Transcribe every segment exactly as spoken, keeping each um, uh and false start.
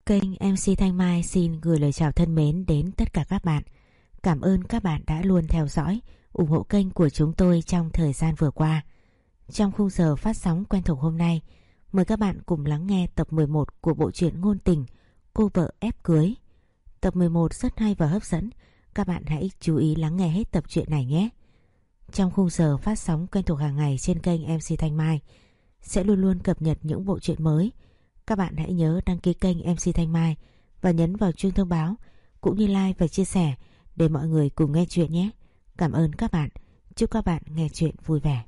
Kênh em xê Thanh Mai xin gửi lời chào thân mến đến tất cả các bạn. Cảm ơn các bạn đã luôn theo dõi, ủng hộ kênh của chúng tôi trong thời gian vừa qua. Trong khung giờ phát sóng quen thuộc hôm nay, mời các bạn cùng lắng nghe tập mười một của bộ truyện ngôn tình Cô vợ ép cưới. Tập mười một rất hay và hấp dẫn, các bạn hãy chú ý lắng nghe hết tập truyện này nhé. Trong khung giờ phát sóng quen thuộc hàng ngày trên kênh em xê Thanh Mai sẽ luôn luôn cập nhật những bộ truyện mới. Các bạn hãy nhớ đăng ký kênh em xê Thanh Mai và nhấn vào chuông thông báo cũng như like và chia sẻ để mọi người cùng nghe chuyện nhé. Cảm ơn các bạn. Chúc các bạn nghe chuyện vui vẻ.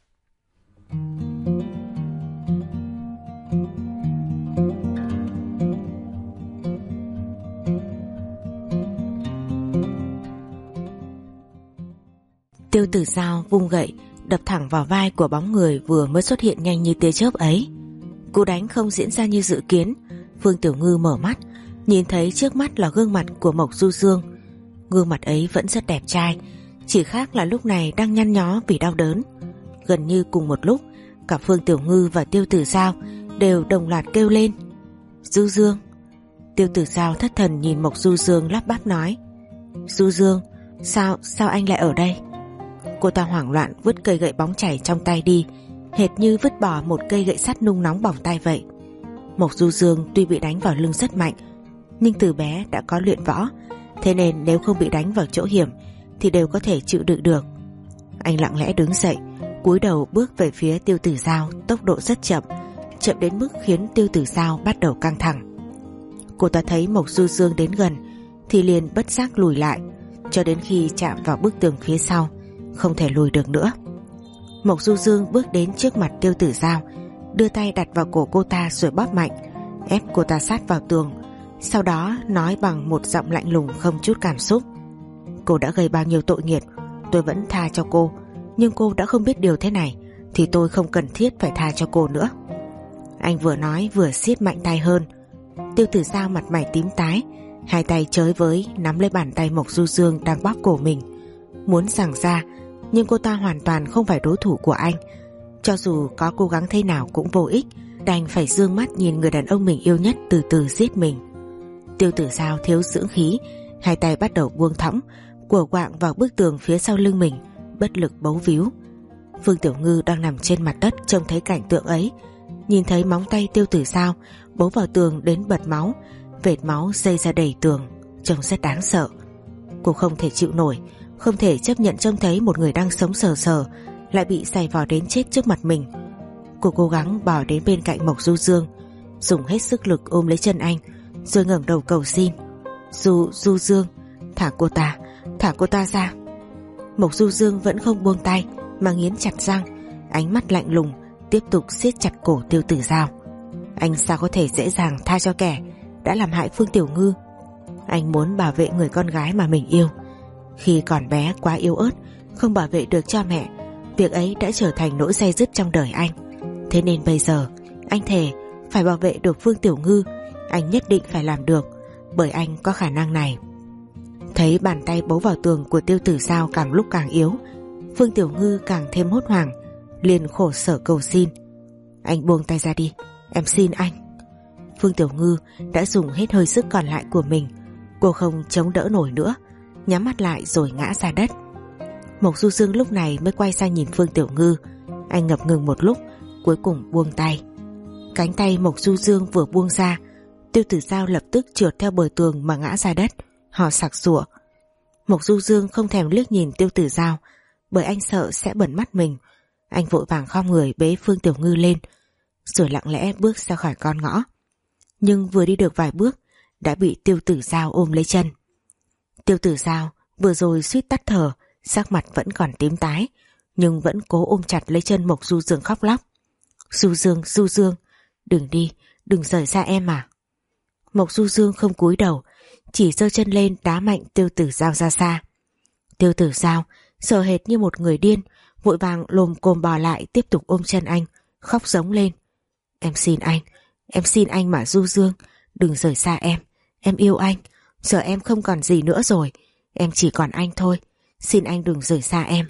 Tiêu Tử Dao vung gậy đập thẳng vào vai của bóng người vừa mới xuất hiện nhanh như tia chớp ấy. Cú đánh không diễn ra như dự kiến. Phương Tiểu Ngư mở mắt, nhìn thấy trước mắt là gương mặt của Mộc Du Dương. Gương mặt ấy vẫn rất đẹp trai, chỉ khác là lúc này đang nhăn nhó vì đau đớn. Gần như cùng một lúc, cả Phương Tiểu Ngư và Tiêu Tử Dao đều đồng loạt kêu lên: Du Dương. Tiêu Tử Dao thất thần nhìn Mộc Du Dương lắp bắp nói: Du Dương, sao, sao anh lại ở đây? Cô ta hoảng loạn vứt cây gậy bóng chảy trong tay đi, hệt như vứt bỏ một cây gậy sắt nung nóng bỏng tay vậy. Mộc Du Dương tuy bị đánh vào lưng rất mạnh, nhưng từ bé đã có luyện võ, thế nên nếu không bị đánh vào chỗ hiểm thì đều có thể chịu đựng được. Anh lặng lẽ đứng dậy, cúi đầu bước về phía Tiêu Tử Dao, tốc độ rất chậm, chậm đến mức khiến Tiêu Tử Dao bắt đầu căng thẳng. Cô ta thấy Mộc Du Dương đến gần thì liền bất giác lùi lại, cho đến khi chạm vào bức tường phía sau, không thể lùi được nữa. Mộc Du Dương bước đến trước mặt Tiêu Tử Dao, đưa tay đặt vào cổ cô ta rồi bóp mạnh, ép cô ta sát vào tường. Sau đó nói bằng một giọng lạnh lùng không chút cảm xúc: Cô đã gây bao nhiêu tội nghiệp, tôi vẫn tha cho cô, nhưng cô đã không biết điều thế này thì tôi không cần thiết phải tha cho cô nữa. Anh vừa nói vừa siết mạnh tay hơn. Tiêu Tử Dao mặt mày tím tái, hai tay chới với nắm lấy bàn tay Mộc Du Dương đang bóp cổ mình, muốn giằng ra, nhưng cô ta hoàn toàn không phải đối thủ của anh. Cho dù có cố gắng thế nào cũng vô ích, đành phải dương mắt nhìn người đàn ông mình yêu nhất từ từ giết mình. Tiêu Tử Dao thiếu dưỡng khí, hai tay bắt đầu buông thõng, quờ quạng vào bức tường phía sau lưng mình, bất lực bấu víu. Phương Tiểu Ngư đang nằm trên mặt đất trông thấy cảnh tượng ấy, nhìn thấy móng tay Tiêu Tử Dao bấu vào tường đến bật máu, vệt máu dây ra đầy tường, trông rất đáng sợ. Cô không thể chịu nổi, không thể chấp nhận trông thấy một người đang sống sờ sờ lại bị giày vò đến chết trước mặt mình. Cô cố gắng bò đến bên cạnh Mộc Du Dương, dùng hết sức lực ôm lấy chân anh, rồi ngẩng đầu cầu xin: Du, Du Dương, thả cô ta, thả cô ta ra. Mộc Du Dương vẫn không buông tay mà nghiến chặt răng, ánh mắt lạnh lùng tiếp tục siết chặt cổ Tiêu Tử Dao. Anh sao có thể dễ dàng tha cho kẻ đã làm hại Phương Tiểu Ngư? Anh muốn bảo vệ người con gái mà mình yêu. Khi còn bé quá yếu ớt, không bảo vệ được cha mẹ, việc ấy đã trở thành nỗi day dứt trong đời anh. Thế nên bây giờ anh thề phải bảo vệ được Phương Tiểu Ngư. Anh nhất định phải làm được, bởi anh có khả năng này. Thấy bàn tay bấu vào tường của Tiêu Tử Dao càng lúc càng yếu, Phương Tiểu Ngư càng thêm hốt hoảng, liền khổ sở cầu xin: Anh buông tay ra đi, em xin anh. Phương Tiểu Ngư đã dùng hết hơi sức còn lại của mình, cô không chống đỡ nổi nữa, nhắm mắt lại rồi ngã ra đất. Mộc Du Dương lúc này mới quay sang nhìn Phương Tiểu Ngư. Anh ngập ngừng một lúc, cuối cùng buông tay. Cánh tay Mộc Du Dương vừa buông ra, Tiêu Tử Dao lập tức trượt theo bờ tường mà ngã ra đất, họ sặc sụa. Mộc Du Dương không thèm liếc nhìn Tiêu Tử Dao, bởi anh sợ sẽ bẩn mắt mình. Anh vội vàng khom người bế Phương Tiểu Ngư lên, rồi lặng lẽ bước ra khỏi con ngõ. Nhưng vừa đi được vài bước đã bị Tiêu Tử Dao ôm lấy chân. Tiêu Tử Dao vừa rồi suýt tắt thở, sắc mặt vẫn còn tím tái, nhưng vẫn cố ôm chặt lấy chân Mộc Du Dương khóc lóc: Du Dương, Du Dương, đừng đi, đừng rời xa em mà. Mộc Du Dương không cúi đầu, chỉ giơ chân lên đá mạnh Tiêu Tử Dao ra xa. Tiêu Tử Dao sợ hệt như một người điên, vội vàng lồm cồm bò lại tiếp tục ôm chân anh, khóc giống lên: Em xin anh, em xin anh mà Du Dương, đừng rời xa em, em yêu anh, giờ em không còn gì nữa rồi, em chỉ còn anh thôi, xin anh đừng rời xa em.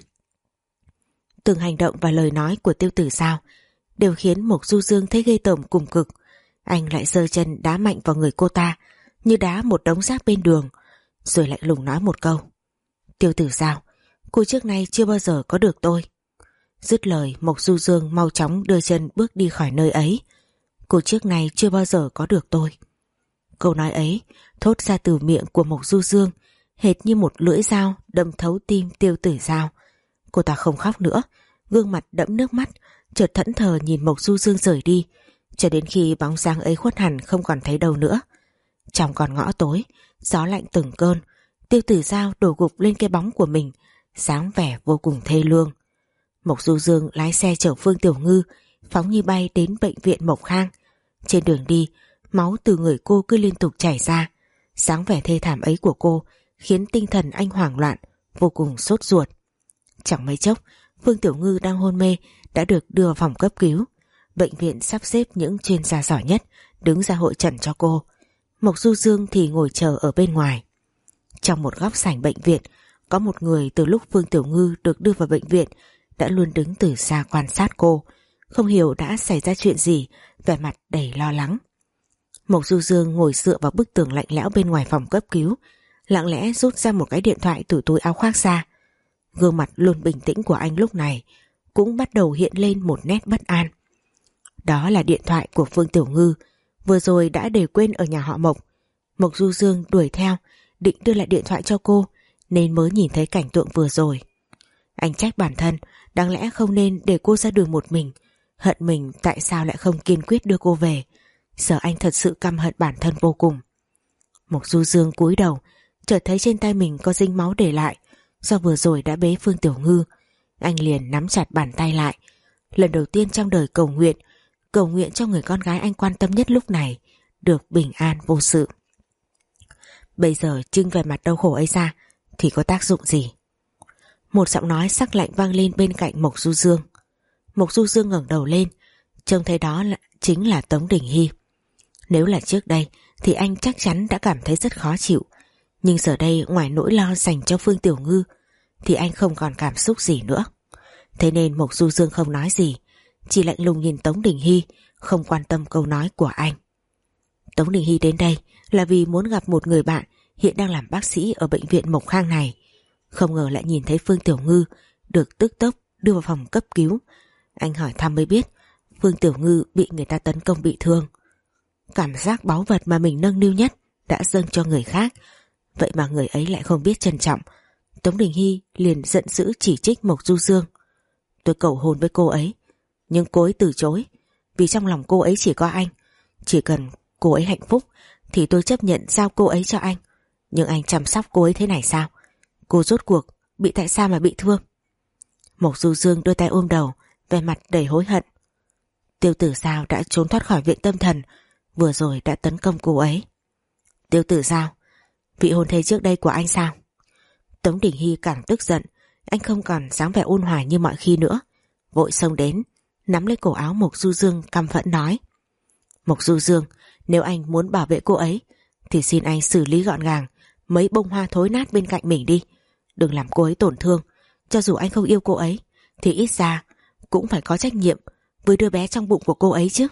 Từng hành động và lời nói của Tiêu Tử Dao đều khiến Mộc Du Dương thấy ghê tởm cùng cực. Anh lại giơ chân đá mạnh vào người cô ta, như đá một đống rác bên đường, rồi lạnh lùng nói một câu: Tiêu Tử Dao, cô trước nay chưa bao giờ có được tôi. Dứt lời, Mộc Du Dương mau chóng đưa chân bước đi khỏi nơi ấy. Cô trước nay chưa bao giờ có được tôi. Câu nói ấy thốt ra từ miệng của Mộc Du Dương hệt như một lưỡi dao đâm thấu tim Tiêu Tử Dao. Cô ta không khóc nữa, gương mặt đẫm nước mắt, chợt thẫn thờ nhìn Mộc Du Dương rời đi, cho đến khi bóng dáng ấy khuất hẳn không còn thấy đâu nữa. Trong con ngõ tối, gió lạnh từng cơn, Tiêu Tử Dao đổ gục lên cái bóng của mình, dáng vẻ vô cùng thê lương. Mộc Du Dương lái xe chở Phương Tiểu Ngư phóng như bay đến bệnh viện Mộc Khang. Trên đường đi, máu từ người cô cứ liên tục chảy ra. Dáng vẻ thê thảm ấy của cô khiến tinh thần anh hoảng loạn, vô cùng sốt ruột. Chẳng mấy chốc, Phương Tiểu Ngư đang hôn mê đã được đưa vào phòng cấp cứu. Bệnh viện sắp xếp những chuyên gia giỏi nhất đứng ra hội chẩn cho cô. Mộc Du Dương thì ngồi chờ ở bên ngoài. Trong một góc sảnh bệnh viện, có một người từ lúc Phương Tiểu Ngư được đưa vào bệnh viện đã luôn đứng từ xa quan sát cô, không hiểu đã xảy ra chuyện gì, vẻ mặt đầy lo lắng. Mộc Du Dương ngồi dựa vào bức tường lạnh lẽo bên ngoài phòng cấp cứu, lặng lẽ rút ra một cái điện thoại từ túi áo khoác ra. Gương mặt luôn bình tĩnh của anh lúc này cũng bắt đầu hiện lên một nét bất an. Đó là điện thoại của Phương Tiểu Ngư, vừa rồi đã để quên ở nhà họ Mộc. Mộc Du Dương đuổi theo, định đưa lại điện thoại cho cô, nên mới nhìn thấy cảnh tượng vừa rồi. Anh trách bản thân, đáng lẽ không nên để cô ra đường một mình, hận mình tại sao lại không kiên quyết đưa cô về. Giờ anh thật sự căm hận bản thân vô cùng. Mộc Du Dương cúi đầu, chợt thấy trên tay mình có dính máu để lại, do vừa rồi đã bế Phương Tiểu Ngư. Anh liền nắm chặt bàn tay lại, lần đầu tiên trong đời cầu nguyện, cầu nguyện cho người con gái anh quan tâm nhất lúc này được bình an vô sự. Bây giờ trưng về mặt đau khổ ấy ra thì có tác dụng gì? Một giọng nói sắc lạnh vang lên bên cạnh Mộc Du Dương. Mộc Du Dương ngẩng đầu lên, trông thấy đó là, chính là Tống Đình Hy. Nếu là trước đây thì anh chắc chắn đã cảm thấy rất khó chịu, nhưng giờ đây ngoài nỗi lo dành cho Phương Tiểu Ngư thì anh không còn cảm xúc gì nữa. Thế nên Mộc Du Dương không nói gì, chỉ lạnh lùng nhìn Tống Đình Hy, không quan tâm câu nói của anh. Tống Đình Hy đến đây là vì muốn gặp một người bạn hiện đang làm bác sĩ ở bệnh viện Mộc Khang này. Không ngờ lại nhìn thấy Phương Tiểu Ngư được tức tốc đưa vào phòng cấp cứu. Anh hỏi thăm mới biết Phương Tiểu Ngư bị người ta tấn công bị thương. Cảm giác báu vật mà mình nâng niu nhất đã dâng cho người khác, vậy mà người ấy lại không biết trân trọng. Tống Đình Hy liền giận dữ chỉ trích Mộc Du Dương. Tôi cầu hôn với cô ấy, nhưng cô ấy từ chối, vì trong lòng cô ấy chỉ có anh. Chỉ cần cô ấy hạnh phúc thì tôi chấp nhận giao cô ấy cho anh. Nhưng anh chăm sóc cô ấy thế này sao? Cô rốt cuộc bị tại sao mà bị thương? Mộc Du Dương đưa tay ôm đầu, vẻ mặt đầy hối hận. Tiêu Tử Dao đã trốn thoát khỏi viện tâm thần, vừa rồi đã tấn công cô ấy. Tiêu Tử Dao, vị hôn thê trước đây của anh sao? Tống Đình Hy càng tức giận, anh không còn dáng vẻ ôn hòa như mọi khi nữa, vội xông đến, nắm lấy cổ áo Mộc Du Dương căm phẫn nói. Mộc Du Dương, nếu anh muốn bảo vệ cô ấy thì xin anh xử lý gọn gàng mấy bông hoa thối nát bên cạnh mình đi, đừng làm cô ấy tổn thương. Cho dù anh không yêu cô ấy thì ít ra cũng phải có trách nhiệm với đứa bé trong bụng của cô ấy chứ.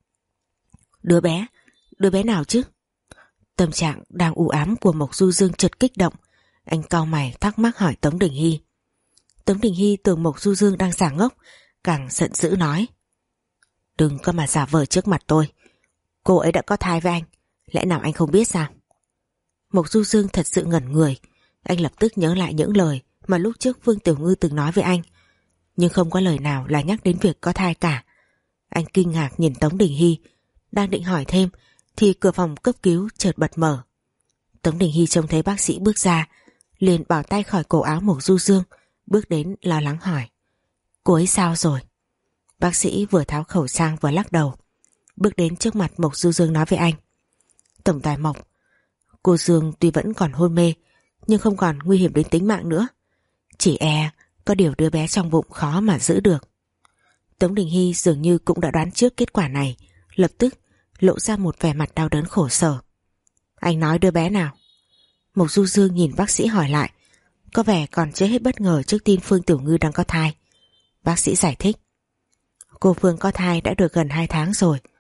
Đứa bé? Đứa bé nào chứ? Tâm trạng đang u ám của Mộc Du Dương chợt kích động, anh cau mày thắc mắc hỏi Tống Đình Hy. Tống Đình Hy tưởng Mộc Du Dương đang giả ngốc, càng giận dữ nói. Đừng có mà giả vờ trước mặt tôi, cô ấy đã có thai với anh, lẽ nào anh không biết sao? Mộc Du Dương thật sự ngẩn người, anh lập tức nhớ lại những lời mà lúc trước Phương Tiểu Ngư từng nói với anh, nhưng không có lời nào là nhắc đến việc có thai cả. Anh kinh ngạc nhìn Tống Đình Hy, đang định hỏi thêm thì cửa phòng cấp cứu chợt bật mở. Tống Đình Hy trông thấy bác sĩ bước ra, liền bỏ tay khỏi cổ áo Mộc Du Dương, bước đến lo lắng hỏi. Cô ấy sao rồi? Bác sĩ vừa tháo khẩu trang vừa lắc đầu, bước đến trước mặt Mộc Du Dương nói với anh. Tổng tài Mộc, cô Dương tuy vẫn còn hôn mê, nhưng không còn nguy hiểm đến tính mạng nữa. Chỉ e có điều đứa bé trong bụng khó mà giữ được. Tống Đình Hy dường như cũng đã đoán trước kết quả này, lập tức lộ ra một vẻ mặt đau đớn khổ sở. Anh nói đứa bé nào? Mộc Du Dương nhìn bác sĩ hỏi lại, có vẻ còn chưa hết bất ngờ trước tin Phương Tiểu Ngư đang có thai. Bác sĩ giải thích. Cô Phương có thai đã được gần hai tháng rồi.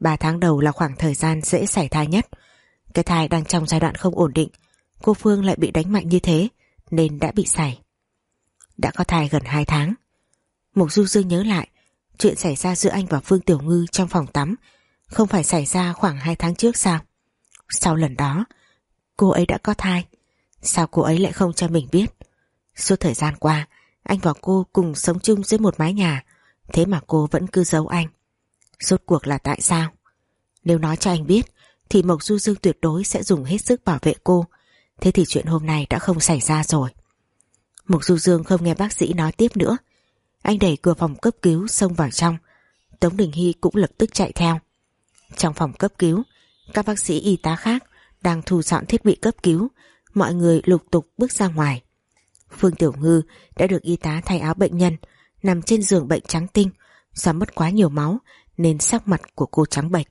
Ba tháng đầu là khoảng thời gian dễ sảy thai nhất. Cái thai đang trong giai đoạn không ổn định, cô Phương lại bị đánh mạnh như thế nên đã bị sảy. Đã có thai gần hai tháng. Mục Du Dương nhớ lại chuyện xảy ra giữa anh và Phương Tiểu Ngư trong phòng tắm, không phải xảy ra khoảng hai tháng trước sao? Sau lần đó cô ấy đã có thai, sao cô ấy lại không cho mình biết? Suốt thời gian qua anh và cô cùng sống chung dưới một mái nhà, thế mà cô vẫn cứ giấu anh. Rốt cuộc là tại sao? Nếu nói cho anh biết thì Mộc Du Dương tuyệt đối sẽ dùng hết sức bảo vệ cô. Thế thì chuyện hôm nay đã không xảy ra rồi. Mộc Du Dương không nghe bác sĩ nói tiếp nữa. Anh đẩy cửa phòng cấp cứu xông vào trong. Tống Đình Hy cũng lập tức chạy theo. Trong phòng cấp cứu, các bác sĩ y tá khác đang thu dọn thiết bị cấp cứu. Mọi người lục tục bước ra ngoài. Phương Tiểu Ngư đã được y tá thay áo bệnh nhân, nằm trên giường bệnh trắng tinh. Do mất quá nhiều máu nên sắc mặt của cô trắng bệch.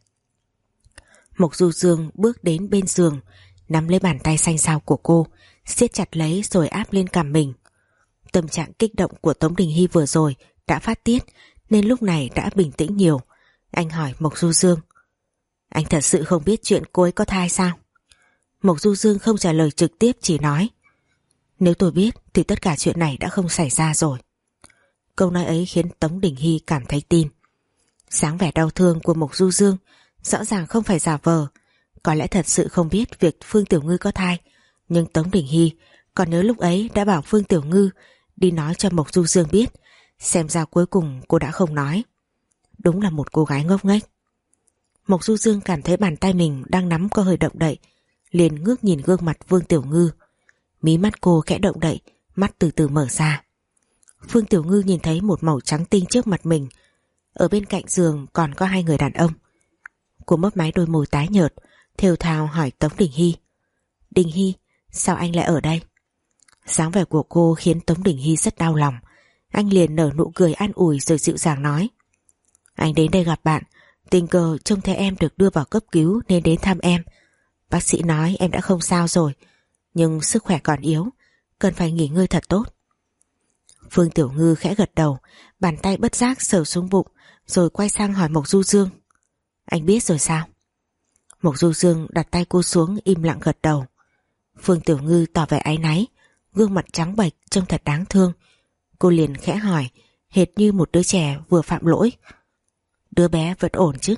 Mộc Du Dương bước đến bên giường, nắm lấy bàn tay xanh xao của cô, siết chặt lấy rồi áp lên cằm mình. Tâm trạng kích động của Tống Đình Hy vừa rồi đã phát tiết nên lúc này đã bình tĩnh nhiều. Anh hỏi Mộc Du Dương: anh thật sự không biết chuyện cô ấy có thai sao? Mộc Du Dương không trả lời trực tiếp, chỉ nói: nếu tôi biết thì tất cả chuyện này đã không xảy ra rồi. Câu nói ấy khiến Tống Đình Hy cảm thấy tin. Dáng vẻ đau thương của Mộc Du Dương rõ ràng không phải giả vờ. Có lẽ thật sự không biết việc Phương Tiểu Ngư có thai, nhưng Tống Đình Hy còn nhớ lúc ấy đã bảo Phương Tiểu Ngư đi nói cho Mộc Du Dương biết. Xem ra cuối cùng cô đã không nói. Đúng là một cô gái ngốc nghếch. Mộc Du Dương cảm thấy bàn tay mình đang nắm có hơi động đậy, liền ngước nhìn gương mặt Phương Tiểu Ngư. Mí mắt cô khẽ động đậy, mắt từ từ mở ra. Phương Tiểu Ngư nhìn thấy một màu trắng tinh trước mặt mình. Ở bên cạnh giường còn có hai người đàn ông. Cô mấp máy đôi môi tái nhợt, thều thào hỏi Tống Đình Hy: Đình Hy, sao anh lại ở đây? Dáng vẻ của cô khiến Tống Đình Hy rất đau lòng. Anh liền nở nụ cười an ủi rồi dịu dàng nói: anh đến đây gặp bạn, tình cờ trông thấy em được đưa vào cấp cứu nên đến thăm em. Bác sĩ nói em đã không sao rồi, nhưng sức khỏe còn yếu, cần phải nghỉ ngơi thật tốt. Phương Tiểu Ngư khẽ gật đầu, bàn tay bất giác sờ xuống bụng, rồi quay sang hỏi Mộc Du Dương: anh biết rồi sao? Mộc Du Dương đặt tay cô xuống, im lặng gật đầu. Phương Tiểu Ngư tỏ vẻ áy náy, gương mặt trắng bệch trông thật đáng thương. Cô liền khẽ hỏi, hệt như một đứa trẻ vừa phạm lỗi: đứa bé vẫn ổn chứ?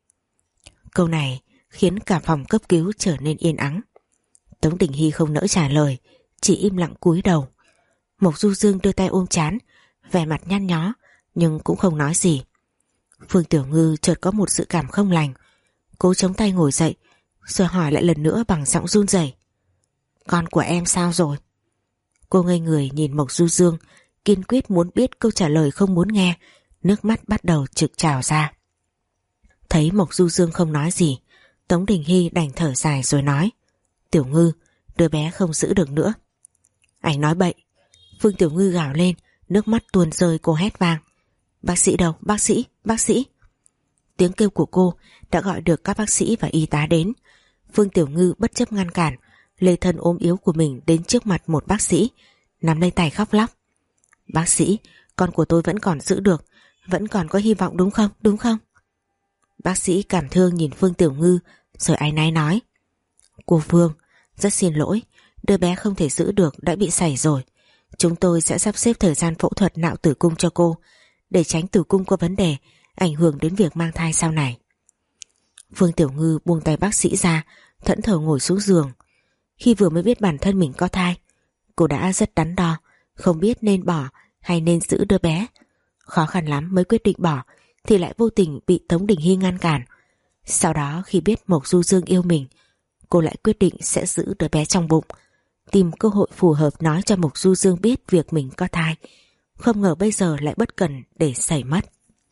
Câu này khiến cả phòng cấp cứu trở nên yên ắng. Tống Đình Hy không nỡ trả lời, chỉ im lặng cúi đầu. Mộc Du Dương đưa tay ôm trán, vẻ mặt nhăn nhó nhưng cũng không nói gì. Phương Tiểu Ngư chợt có một dự cảm không lành, cố chống tay ngồi dậy, rồi hỏi lại lần nữa bằng giọng run rẩy: con của em sao rồi? Cô ngây người nhìn Mộc Du Dương, kiên quyết muốn biết câu trả lời không muốn nghe, nước mắt bắt đầu trực trào ra. Thấy Mộc Du Dương không nói gì, Tống Đình Hy đành thở dài rồi nói: Tiểu Ngư, đứa bé không giữ được nữa. Anh nói bậy. Phương Tiểu Ngư gào lên, nước mắt tuôn rơi, cô hét vang: bác sĩ đâu, bác sĩ, bác sĩ. Tiếng kêu của cô đã gọi được các bác sĩ và y tá đến. Phương Tiểu Ngư bất chấp ngăn cản, lê thân ốm yếu của mình đến trước mặt một bác sĩ, nắm lấy tay khóc lóc: bác sĩ, con của tôi vẫn còn giữ được, vẫn còn có hy vọng đúng không, đúng không? Bác sĩ cảm thương nhìn Phương Tiểu Ngư rồi áy náy nói: cô Phương, rất xin lỗi, đứa bé không thể giữ được, đã bị sảy rồi. Chúng tôi sẽ sắp xếp thời gian phẫu thuật nạo tử cung cho cô, để tránh tử cung có vấn đề, ảnh hưởng đến việc mang thai sau này. Phương Tiểu Ngư buông tay bác sĩ ra, thẫn thờ ngồi xuống giường. Khi vừa mới biết bản thân mình có thai, cô đã rất đắn đo, không biết nên bỏ hay nên giữ đứa bé. Khó khăn lắm mới quyết định bỏ, thì lại vô tình bị Tống Đình Hy ngăn cản. Sau đó khi biết Mộc Du Dương yêu mình, cô lại quyết định sẽ giữ đứa bé trong bụng, tìm cơ hội phù hợp nói cho Mộc Du Dương biết việc mình có thai. Không ngờ bây giờ lại bất cẩn để xảy mất.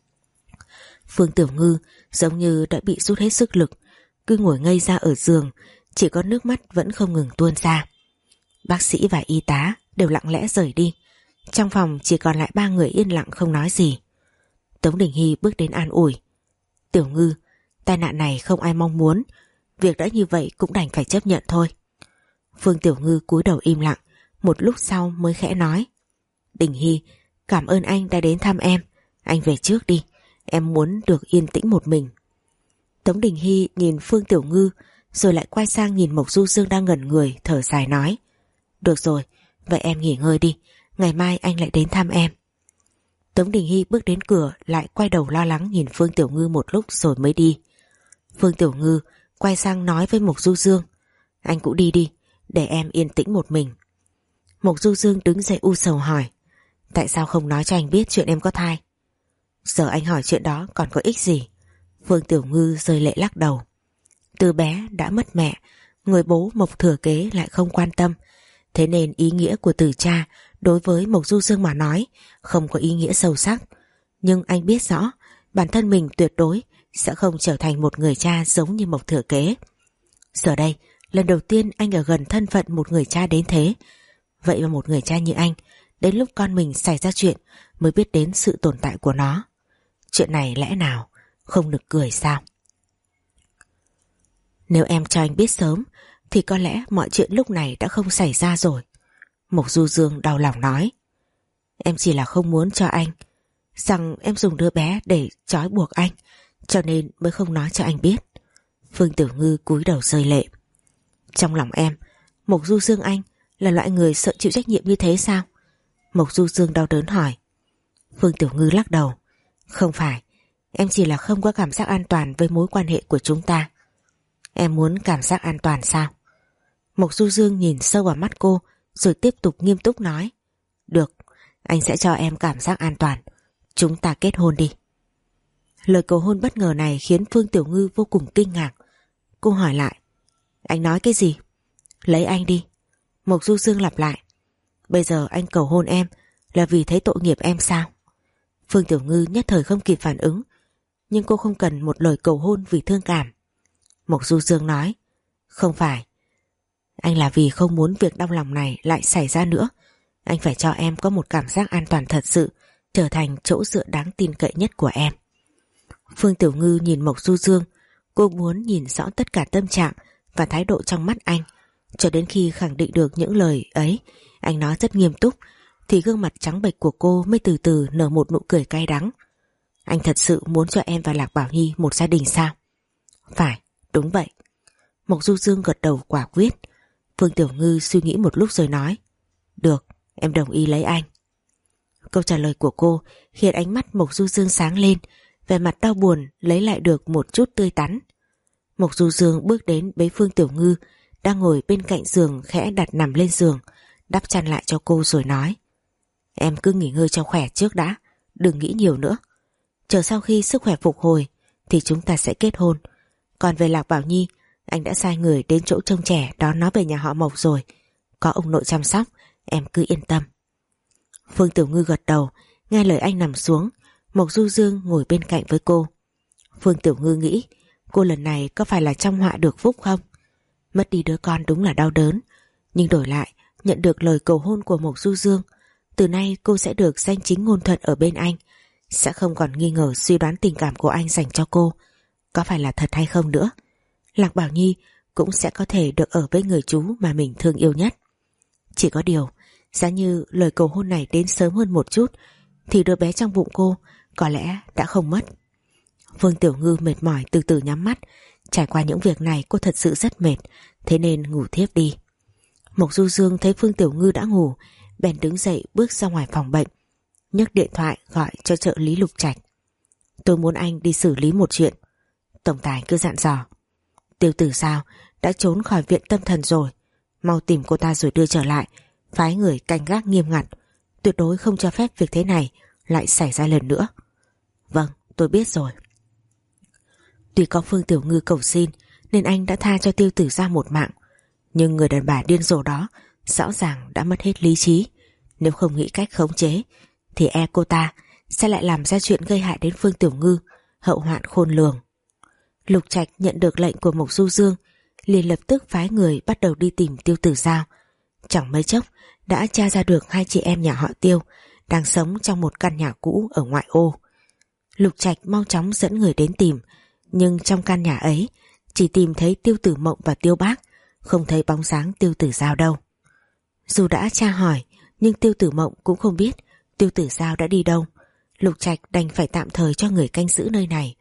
Phương Tiểu Ngư giống như đã bị rút hết sức lực, cứ ngồi ngây ra ở giường, chỉ có nước mắt vẫn không ngừng tuôn ra. Bác sĩ và y tá đều lặng lẽ rời đi. Trong phòng chỉ còn lại ba người yên lặng không nói gì. Tống Đình Hy bước đến an ủi: Tiểu Ngư, tai nạn này không ai mong muốn, việc đã như vậy cũng đành phải chấp nhận thôi. Phương Tiểu Ngư cúi đầu im lặng, một lúc sau mới khẽ nói: Đình Hy, cảm ơn anh đã đến thăm em, anh về trước đi, em muốn được yên tĩnh một mình. Tống Đình Hy nhìn Phương Tiểu Ngư rồi lại quay sang nhìn Mộc Du Dương đang ngẩn người, thở dài nói: Được rồi, vậy em nghỉ ngơi đi, ngày mai anh lại đến thăm em. Tống Đình Hy bước đến cửa lại quay đầu lo lắng nhìn Phương Tiểu Ngư một lúc rồi mới đi. Phương Tiểu Ngư quay sang nói với Mộc Du Dương: Anh cũng đi đi, để em yên tĩnh một mình. Mộc Du Dương đứng dậy u sầu hỏi: Tại sao không nói cho anh biết chuyện em có thai? Giờ anh hỏi chuyện đó còn có ích gì? Phương Tiểu Ngư rơi lệ lắc đầu. Từ bé đã mất mẹ, người bố Mộc thừa kế lại không quan tâm, thế nên ý nghĩa của từ cha đối với Mộc Du Dương mà nói không có ý nghĩa sâu sắc. Nhưng anh biết rõ bản thân mình tuyệt đối sẽ không trở thành một người cha giống như Mộc thừa kế. Giờ đây lần đầu tiên anh ở gần thân phận một người cha đến thế. Vậy mà một người cha như anh, đến lúc con mình xảy ra chuyện mới biết đến sự tồn tại của nó. Chuyện này lẽ nào không nực cười sao? Nếu em cho anh biết sớm thì có lẽ mọi chuyện lúc này đã không xảy ra rồi. Mộc Du Dương đau lòng nói. Em chỉ là không muốn cho anh rằng em dùng đứa bé để trói buộc anh, cho nên mới không nói cho anh biết. Phương Tiểu Ngư cúi đầu rơi lệ. Trong lòng em, Mộc Du Dương anh là loại người sợ chịu trách nhiệm như thế sao? Mộc Du Dương đau đớn hỏi. Phương Tiểu Ngư lắc đầu. Không phải, em chỉ là không có cảm giác an toàn với mối quan hệ của chúng ta. Em muốn cảm giác an toàn sao? Mộc Du Dương nhìn sâu vào mắt cô rồi tiếp tục nghiêm túc nói. Được, anh sẽ cho em cảm giác an toàn. Chúng ta kết hôn đi. Lời cầu hôn bất ngờ này khiến Phương Tiểu Ngư vô cùng kinh ngạc. Cô hỏi lại. Anh nói cái gì? Lấy anh đi. Mộc Du Dương lặp lại. Bây giờ anh cầu hôn em là vì thấy tội nghiệp em sao? Phương Tiểu Ngư nhất thời không kịp phản ứng, nhưng cô không cần một lời cầu hôn vì thương cảm. Mộc Du Dương nói. Không phải, anh là vì không muốn việc đau lòng này lại xảy ra nữa. Anh phải cho em có một cảm giác an toàn thật sự, trở thành chỗ dựa đáng tin cậy nhất của em. Phương Tiểu Ngư nhìn Mộc Du Dương. Cô muốn nhìn rõ tất cả tâm trạng và thái độ trong mắt anh. Cho đến khi khẳng định được những lời ấy, anh nói rất nghiêm túc, thì gương mặt trắng bệch của cô mới từ từ nở một nụ cười cay đắng. Anh thật sự muốn cho em và Lạc Bảo Nhi một gia đình sao? Phải, đúng vậy. Mộc Du Dương gật đầu quả quyết. Phương Tiểu Ngư suy nghĩ một lúc rồi nói. Được, em đồng ý lấy anh. Câu trả lời của cô khiến ánh mắt Mộc Du Dương sáng lên, vẻ mặt đau buồn lấy lại được một chút tươi tắn. Mộc Du Dương bước đến bế Phương Tiểu Ngư đang ngồi bên cạnh giường, khẽ đặt nằm lên giường, đắp chăn lại cho cô rồi nói. Em cứ nghỉ ngơi cho khỏe trước đã, đừng nghĩ nhiều nữa. Chờ sau khi sức khỏe phục hồi thì chúng ta sẽ kết hôn. Còn về Lạc Bảo Nhi, anh đã sai người đến chỗ trông trẻ đón nó về nhà họ Mộc rồi. Có ông nội chăm sóc, em cứ yên tâm. Phương Tiểu Ngư gật đầu, nghe lời anh nằm xuống. Mộc Du Dương ngồi bên cạnh với cô. Phương Tiểu Ngư nghĩ, cô lần này có phải là trong họa được phúc không? Mất đi đứa con đúng là đau đớn, nhưng đổi lại nhận được lời cầu hôn của Mộc Du Dương. Từ nay cô sẽ được danh chính ngôn thuận ở bên anh, sẽ không còn nghi ngờ suy đoán tình cảm của anh dành cho cô có phải là thật hay không nữa. Lạc Bảo Nhi cũng sẽ có thể được ở với người chú mà mình thương yêu nhất. Chỉ có điều, giá như lời cầu hôn này đến sớm hơn một chút thì đứa bé trong bụng cô có lẽ đã không mất. Phương Tiểu Ngư mệt mỏi từ từ nhắm mắt. Trải qua những việc này cô thật sự rất mệt, thế nên ngủ thiếp đi. Mộc Du Dương thấy Phương Tiểu Ngư đã ngủ, bèn đứng dậy bước ra ngoài phòng bệnh, nhấc điện thoại gọi cho trợ lý Lục Trạch. Tôi muốn anh đi xử lý một chuyện. Tổng tài cứ dặn dò. Tiêu Tử Giao đã trốn khỏi viện tâm thần rồi, mau tìm cô ta rồi đưa trở lại, phái người canh gác nghiêm ngặt, tuyệt đối không cho phép việc thế này lại xảy ra lần nữa. Vâng, tôi biết rồi. Tuy có Phương Tiểu Ngư cầu xin nên anh đã tha cho Tiêu Tử Giao một mạng, nhưng người đàn bà điên rồ đó rõ ràng đã mất hết lý trí. Nếu không nghĩ cách khống chế thì e cô ta sẽ lại làm ra chuyện gây hại đến Phương Tiểu Ngư, hậu hoạn khôn lường. Lục Trạch nhận được lệnh của Mộc Du Dương, liền lập tức phái người bắt đầu đi tìm Tiêu Tử Giao. Chẳng mấy chốc đã tra ra được hai chị em nhà họ Tiêu đang sống trong một căn nhà cũ ở ngoại ô. Lục Trạch mau chóng dẫn người đến tìm, nhưng trong căn nhà ấy chỉ tìm thấy Tiêu Tử Mộng và Tiêu Bác, không thấy bóng dáng Tiêu Tử Giao đâu. Dù đã tra hỏi, nhưng Tiêu Tử Mộng cũng không biết Tiêu Tử Giao đã đi đâu. Lục Trạch đành phải tạm thời cho người canh giữ nơi này.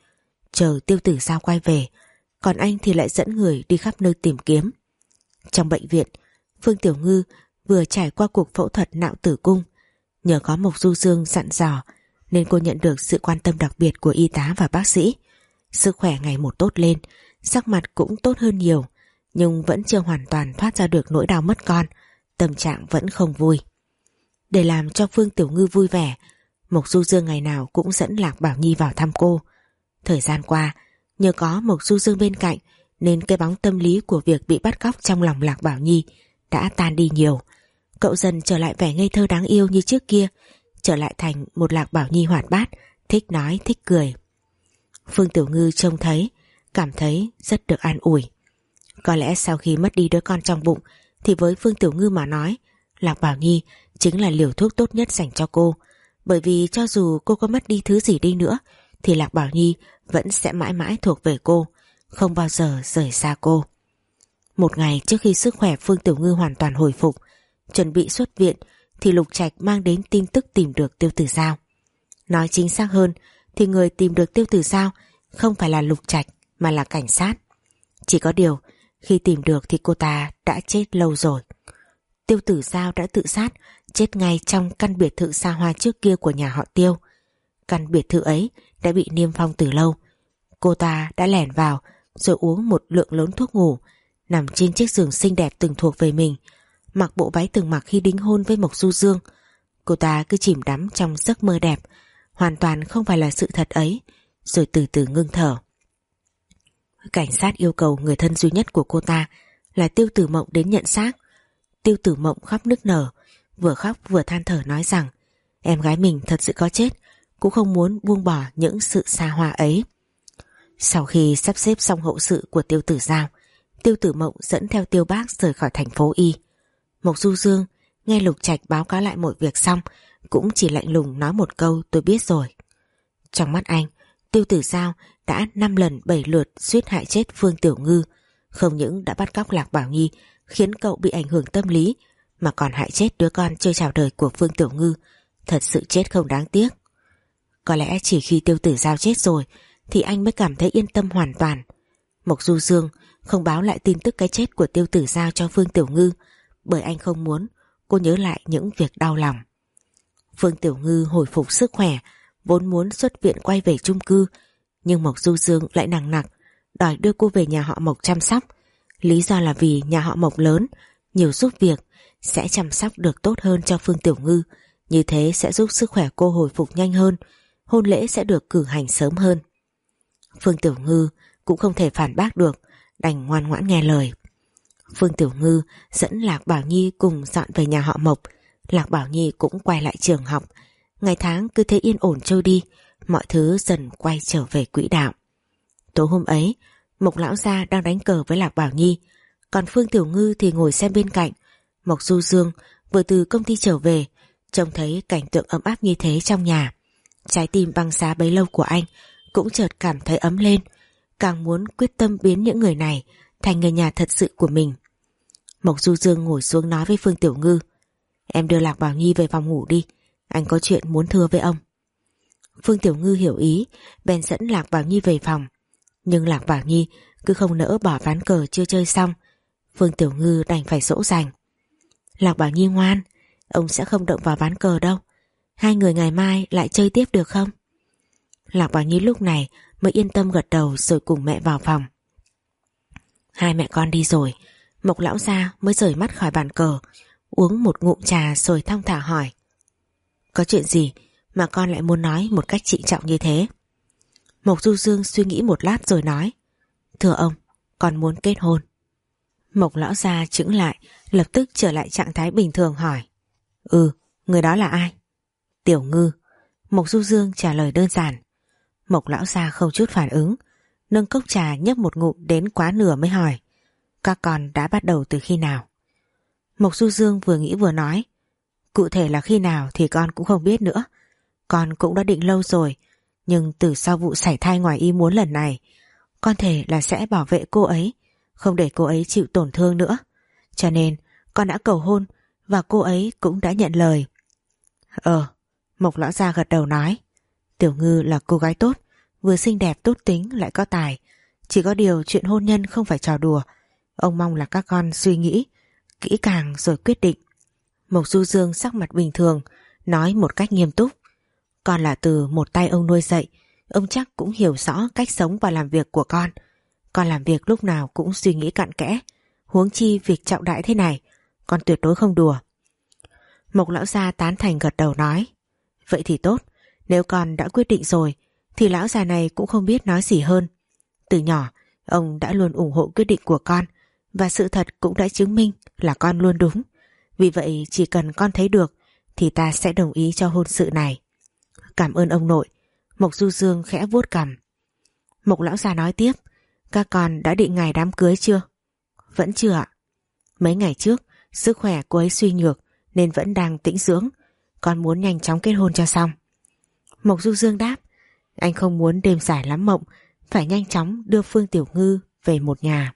chờ Tiêu Tử Giao quay về, còn anh thì lại dẫn người đi khắp nơi tìm kiếm. Trong bệnh viện, Phương Tiểu Ngư vừa trải qua cuộc phẫu thuật nạo tử cung. Nhờ có Mộc Du Dương dặn dò nên cô nhận được sự quan tâm đặc biệt của y tá và bác sĩ. Sức khỏe ngày một tốt lên, sắc mặt cũng tốt hơn nhiều, nhưng vẫn chưa hoàn toàn thoát ra được nỗi đau mất con, tâm trạng vẫn không vui. Để làm cho Phương Tiểu Ngư vui vẻ, Mộc Du Dương ngày nào cũng dẫn Lạc Bảo Nhi vào thăm cô. Thời gian qua, nhờ có Mộc Du Dương bên cạnh nên cái bóng tâm lý của việc bị bắt cóc trong lòng Lạc Bảo Nhi đã tan đi nhiều. Cậu dần trở lại vẻ ngây thơ đáng yêu như trước kia, trở lại thành một Lạc Bảo Nhi hoạt bát, thích nói thích cười. Phương Tiểu Ngư trông thấy, cảm thấy rất được an ủi. Có lẽ sau khi mất đi đứa con trong bụng thì với Phương Tiểu Ngư mà nói, Lạc Bảo Nhi chính là liều thuốc tốt nhất dành cho cô. Bởi vì cho dù cô có mất đi thứ gì đi nữa thì Lạc Bảo Nhi vẫn sẽ mãi mãi thuộc về cô, không bao giờ rời xa cô. Một ngày trước khi sức khỏe Phương Tiểu Ngư hoàn toàn hồi phục, chuẩn bị xuất viện thì Lục Trạch mang đến tin tức tìm được Tiêu Tử Giao. Nói chính xác hơn thì người tìm được Tiêu Tử Giao không phải là Lục Trạch mà là cảnh sát. Chỉ có điều khi tìm được thì cô ta đã chết lâu rồi. Tiêu Tử Giao đã tự sát, chết ngay trong căn biệt thự xa hoa trước kia của nhà họ Tiêu. Căn biệt thự ấy đã bị niêm phong từ lâu. Cô ta đã lẻn vào rồi uống một lượng lớn thuốc ngủ, nằm trên chiếc giường xinh đẹp từng thuộc về mình, mặc bộ váy từng mặc khi đính hôn với Mộc Du Dương. Cô ta cứ chìm đắm trong giấc mơ đẹp, hoàn toàn không phải là sự thật ấy, rồi từ từ ngưng thở. Cảnh sát yêu cầu người thân duy nhất của cô ta là Tiêu Tử Mộng đến nhận xác. Tiêu Tử Mộng khóc nức nở, vừa khóc vừa than thở nói rằng em gái mình thật sự có chết cũng không muốn buông bỏ những sự xa hoa ấy. Sau khi sắp xếp xong hậu sự của Tiêu Tử Giao, Tiêu Tử Mộng dẫn theo Tiêu Bác rời khỏi thành phố Y. Mộc Du Dương nghe Lục Trạch báo cáo lại mọi việc xong cũng chỉ lạnh lùng nói một câu tôi biết rồi. Trong mắt anh, Tiêu Tử Giao đã năm lần bảy lượt suýt hại chết Phương Tiểu Ngư, không những đã bắt cóc Lạc Bảo Nhi khiến cậu bị ảnh hưởng tâm lý mà còn hại chết đứa con chưa chào đời của Phương Tiểu Ngư, thật sự chết không đáng tiếc. Có lẽ chỉ khi Tiêu Tử Giao chết rồi thì anh mới cảm thấy yên tâm hoàn toàn. Mộc Du Dương không báo lại tin tức cái chết của Tiêu Tử Giao cho Phương Tiểu Ngư bởi anh không muốn cô nhớ lại những việc đau lòng. Phương Tiểu Ngư hồi phục sức khỏe, vốn muốn xuất viện quay về chung cư, nhưng Mộc Du Dương lại nằng nặc đòi đưa cô về nhà họ Mộc chăm sóc. Lý do là vì nhà họ Mộc lớn, nhiều giúp việc, sẽ chăm sóc được tốt hơn cho Phương Tiểu Ngư, như thế sẽ giúp sức khỏe cô hồi phục nhanh hơn, hôn lễ sẽ được cử hành sớm hơn. Phương Tiểu Ngư cũng không thể phản bác được, đành ngoan ngoãn nghe lời. Phương Tiểu Ngư dẫn Lạc Bảo Nhi cùng dọn về nhà họ Mộc. Lạc Bảo Nhi cũng quay lại trường học. Ngày tháng cứ thế yên ổn trôi đi, mọi thứ dần quay trở về quỹ đạo. Tối hôm ấy, Mộc lão gia đang đánh cờ với Lạc Bảo Nhi, còn Phương Tiểu Ngư thì ngồi xem bên cạnh. Mộc Du Dương vừa từ công ty trở về, trông thấy cảnh tượng ấm áp như thế trong nhà, trái tim băng giá bấy lâu của anh cũng chợt cảm thấy ấm lên, càng muốn quyết tâm biến những người này thành người nhà thật sự của mình. Mộc Du Dương ngồi xuống nói với Phương Tiểu Ngư, em đưa Lạc Bảo Nhi về phòng ngủ đi, anh có chuyện muốn thưa với ông. Phương Tiểu Ngư hiểu ý, bèn dẫn Lạc Bảo Nhi về phòng. Nhưng Lạc Bảo Nhi cứ không nỡ bỏ ván cờ chưa chơi xong. Phương Tiểu Ngư đành phải dỗ dành. Lạc Bảo Nhi ngoan, ông sẽ không động vào ván cờ đâu, hai người ngày mai lại chơi tiếp được không? Lạc Bảo Nhi lúc này mới yên tâm gật đầu rồi cùng mẹ vào phòng. Hai mẹ con đi rồi, Mộc lão gia mới rời mắt khỏi bàn cờ, uống một ngụm trà rồi thong thả hỏi, có chuyện gì mà con lại muốn nói một cách trịnh trọng như thế? Mộc Du Dương suy nghĩ một lát rồi nói, thưa ông, con muốn kết hôn. Mộc lão gia chững lại, lập tức trở lại trạng thái bình thường hỏi, ừ, người đó là ai? Tiểu Ngư. Mộc Du Dương trả lời đơn giản. Mộc lão gia không chút phản ứng, nâng cốc trà nhấp một ngụm đến quá nửa mới hỏi, các con đã bắt đầu từ khi nào? Mộc Du Dương vừa nghĩ vừa nói, cụ thể là khi nào thì con cũng không biết nữa, con cũng đã định lâu rồi, nhưng từ sau vụ sảy thai ngoài ý muốn lần này, con thề là sẽ bảo vệ cô ấy, không để cô ấy chịu tổn thương nữa, cho nên con đã cầu hôn và cô ấy cũng đã nhận lời. Ờ, Mộc lão gia gật đầu nói, Tiểu Ngư là cô gái tốt, vừa xinh đẹp tốt tính lại có tài. Chỉ có điều chuyện hôn nhân không phải trò đùa. Ông mong là các con suy nghĩ kỹ càng rồi quyết định. Mộc Du Dương sắc mặt bình thường, nói một cách nghiêm túc. Con là từ một tay ông nuôi dạy, ông chắc cũng hiểu rõ cách sống và làm việc của con. Con làm việc lúc nào cũng suy nghĩ cặn kẽ, huống chi việc trọng đại thế này, con tuyệt đối không đùa. Mộc lão gia tán thành gật đầu nói, vậy thì tốt, nếu con đã quyết định rồi thì lão già này cũng không biết nói gì hơn. Từ nhỏ ông đã luôn ủng hộ quyết định của con, và sự thật cũng đã chứng minh là con luôn đúng. Vì vậy chỉ cần con thấy được thì ta sẽ đồng ý cho hôn sự này. Cảm ơn ông nội. Mộc Du Dương khẽ vuốt cằm. Mộc lão già nói tiếp, các con đã định ngày đám cưới chưa? Vẫn chưa ạ. Mấy ngày trước sức khỏe cô ấy suy nhược nên vẫn đang tĩnh dưỡng. Con muốn nhanh chóng kết hôn cho xong. Mộc Du Dương đáp, anh không muốn đêm dài lắm mộng, phải nhanh chóng đưa Phương Tiểu Ngư về một nhà.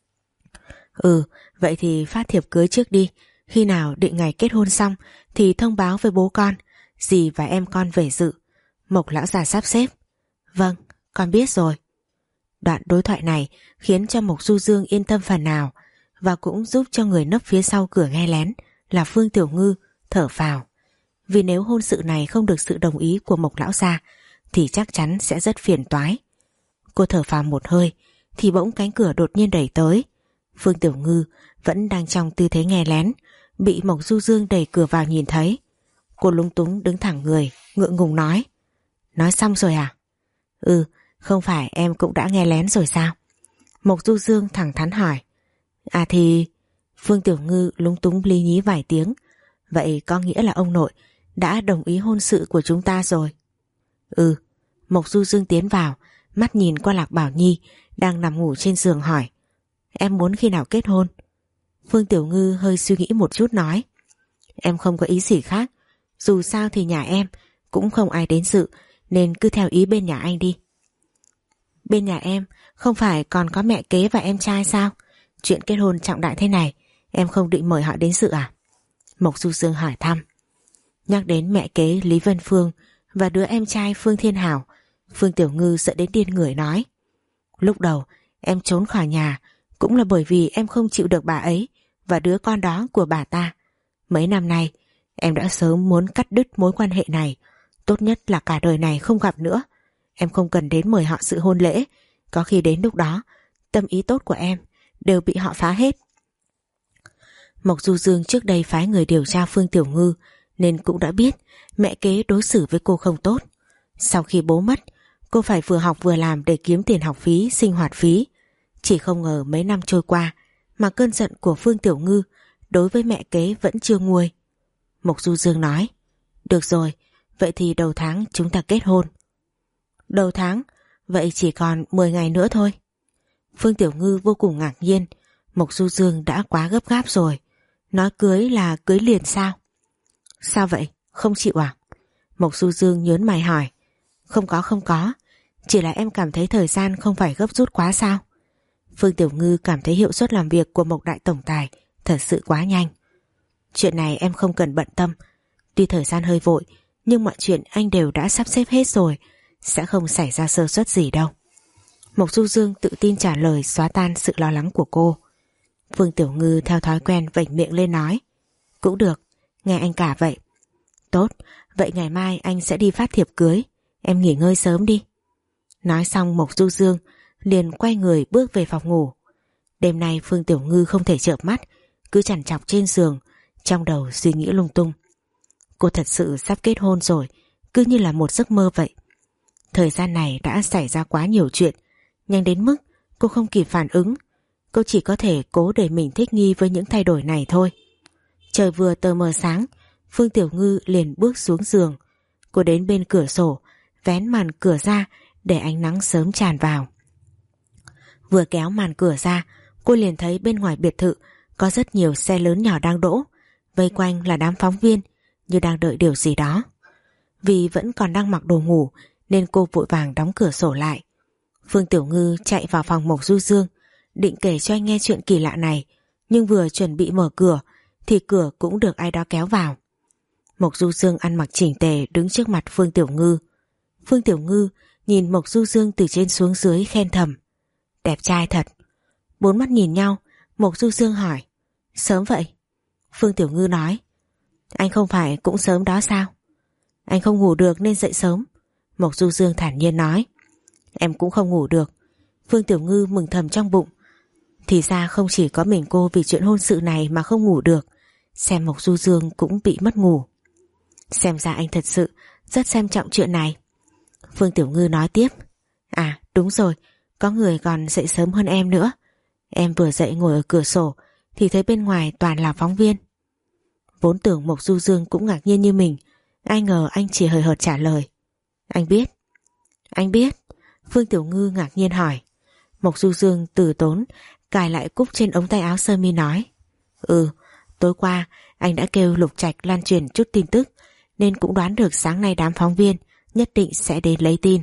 Ừ, vậy thì phát thiệp cưới trước đi. Khi nào định ngày kết hôn xong thì thông báo với bố con, dì và em con về dự. Mộc lão già sắp xếp. Vâng, con biết rồi. Đoạn đối thoại này khiến cho Mộc Du Dương yên tâm phần nào, và cũng giúp cho người nấp phía sau cửa nghe lén là Phương Tiểu Ngư thở phào. Vì nếu hôn sự này không được sự đồng ý của Mộc lão gia thì chắc chắn sẽ rất phiền toái. Cô thở phào một hơi thì bỗng cánh cửa đột nhiên đẩy tới. Phương Tiểu Ngư vẫn đang trong tư thế nghe lén, bị Mộc Du Dương đẩy cửa vào nhìn thấy. Cô lúng túng đứng thẳng người, ngượng ngùng nói, nói xong rồi à? Ừ, không phải em cũng đã nghe lén rồi sao? Mộc Du Dương thẳng thắn hỏi. À thì... Phương Tiểu Ngư lúng túng lý nhí vài tiếng. Vậy có nghĩa là ông nội đã đồng ý hôn sự của chúng ta rồi? Ừ. Mộc Du Dương tiến vào, mắt nhìn qua Lạc Bảo Nhi đang nằm ngủ trên giường hỏi, em muốn khi nào kết hôn? Phương Tiểu Ngư hơi suy nghĩ một chút nói, em không có ý gì khác, dù sao thì nhà em cũng không ai đến dự, nên cứ theo ý bên nhà anh đi. Bên nhà em không phải còn có mẹ kế và em trai sao? Chuyện kết hôn trọng đại thế này, em không định mời họ đến dự à? Mộc Du Dương hỏi thăm. Nhắc đến mẹ kế Lý Vân Phương và đứa em trai Phương Thiên Hảo, Phương Tiểu Ngư sợ đến điên người nói, lúc đầu em trốn khỏi nhà cũng là bởi vì em không chịu được bà ấy và đứa con đó của bà ta. Mấy năm nay em đã sớm muốn cắt đứt mối quan hệ này, tốt nhất là cả đời này không gặp nữa. Em không cần đến mời họ dự hôn lễ, có khi đến lúc đó tâm ý tốt của em đều bị họ phá hết. Mộc Du Dương trước đây phái người điều tra Phương Tiểu Ngư nên cũng đã biết mẹ kế đối xử với cô không tốt. Sau khi bố mất, cô phải vừa học vừa làm để kiếm tiền học phí, sinh hoạt phí. Chỉ không ngờ mấy năm trôi qua mà cơn giận của Phương Tiểu Ngư đối với mẹ kế vẫn chưa nguôi. Mộc Du Dương nói, được rồi, vậy thì đầu tháng chúng ta kết hôn. Đầu tháng? Vậy chỉ còn mười ngày nữa thôi. Phương Tiểu Ngư vô cùng ngạc nhiên, Mộc Du Dương đã quá gấp gáp rồi. Nói cưới là cưới liền sao? Sao vậy? Không chịu à? Mộc Du Dương nhớn mày hỏi. Không có không có, chỉ là em cảm thấy thời gian không phải gấp rút quá sao? Phương Tiểu Ngư cảm thấy hiệu suất làm việc của Mộc Đại Tổng Tài thật sự quá nhanh. Chuyện này em không cần bận tâm, tuy thời gian hơi vội nhưng mọi chuyện anh đều đã sắp xếp hết rồi, sẽ không xảy ra sơ suất gì đâu. Mộc Du Dương tự tin trả lời, xóa tan sự lo lắng của cô. Phương Tiểu Ngư theo thói quen vểnh miệng lên nói, cũng được, nghe anh cả vậy. Tốt, vậy ngày mai anh sẽ đi phát thiệp cưới, em nghỉ ngơi sớm đi. Nói xong Mộc Du Dương liền quay người bước về phòng ngủ. Đêm nay Phương Tiểu Ngư không thể chợp mắt, cứ chằn chọc trên giường, trong đầu suy nghĩ lung tung. Cô thật sự sắp kết hôn rồi, cứ như là một giấc mơ vậy. Thời gian này đã xảy ra quá nhiều chuyện, nhanh đến mức cô không kịp phản ứng. Cô chỉ có thể cố để mình thích nghi với những thay đổi này thôi. Trời vừa tờ mờ sáng, Phương Tiểu Ngư liền bước xuống giường. Cô đến bên cửa sổ, vén màn cửa ra để ánh nắng sớm tràn vào. Vừa kéo màn cửa ra, cô liền thấy bên ngoài biệt thự có rất nhiều xe lớn nhỏ đang đỗ, vây quanh là đám phóng viên như đang đợi điều gì đó. Vì vẫn còn đang mặc đồ ngủ nên cô vội vàng đóng cửa sổ lại. Phương Tiểu Ngư chạy vào phòng Mộc Du Dương, định kể cho anh nghe chuyện kỳ lạ này, nhưng vừa chuẩn bị mở cửa thì cửa cũng được ai đó kéo vào. Mộc Du Dương ăn mặc chỉnh tề đứng trước mặt Phương Tiểu Ngư. Phương Tiểu Ngư nhìn Mộc Du Dương từ trên xuống dưới khen thầm. Đẹp trai thật. Bốn mắt nhìn nhau, Mộc Du Dương hỏi. Sớm vậy? Phương Tiểu Ngư nói. Anh không phải cũng sớm đó sao? Anh không ngủ được nên dậy sớm. Mộc Du Dương thản nhiên nói. Em cũng không ngủ được. Phương Tiểu Ngư mừng thầm trong bụng. Thì ra không chỉ có mình cô vì chuyện hôn sự này mà không ngủ được. Xem Mộc Du Dương cũng bị mất ngủ. Xem ra anh thật sự rất xem trọng chuyện này. Phương Tiểu Ngư nói tiếp. À đúng rồi, có người còn dậy sớm hơn em nữa. Em vừa dậy ngồi ở cửa sổ thì thấy bên ngoài toàn là phóng viên. Vốn tưởng Mộc Du Dương cũng ngạc nhiên như mình, ai ngờ anh chỉ hời hợt trả lời. Anh biết. Anh biết. Phương Tiểu Ngư ngạc nhiên hỏi. Mộc Du Dương từ tốn cài lại cúc trên ống tay áo sơ mi nói. Ừ, tối qua anh đã kêu Lục Trạch lan truyền chút tin tức, nên cũng đoán được sáng nay đám phóng viên nhất định sẽ đến lấy tin.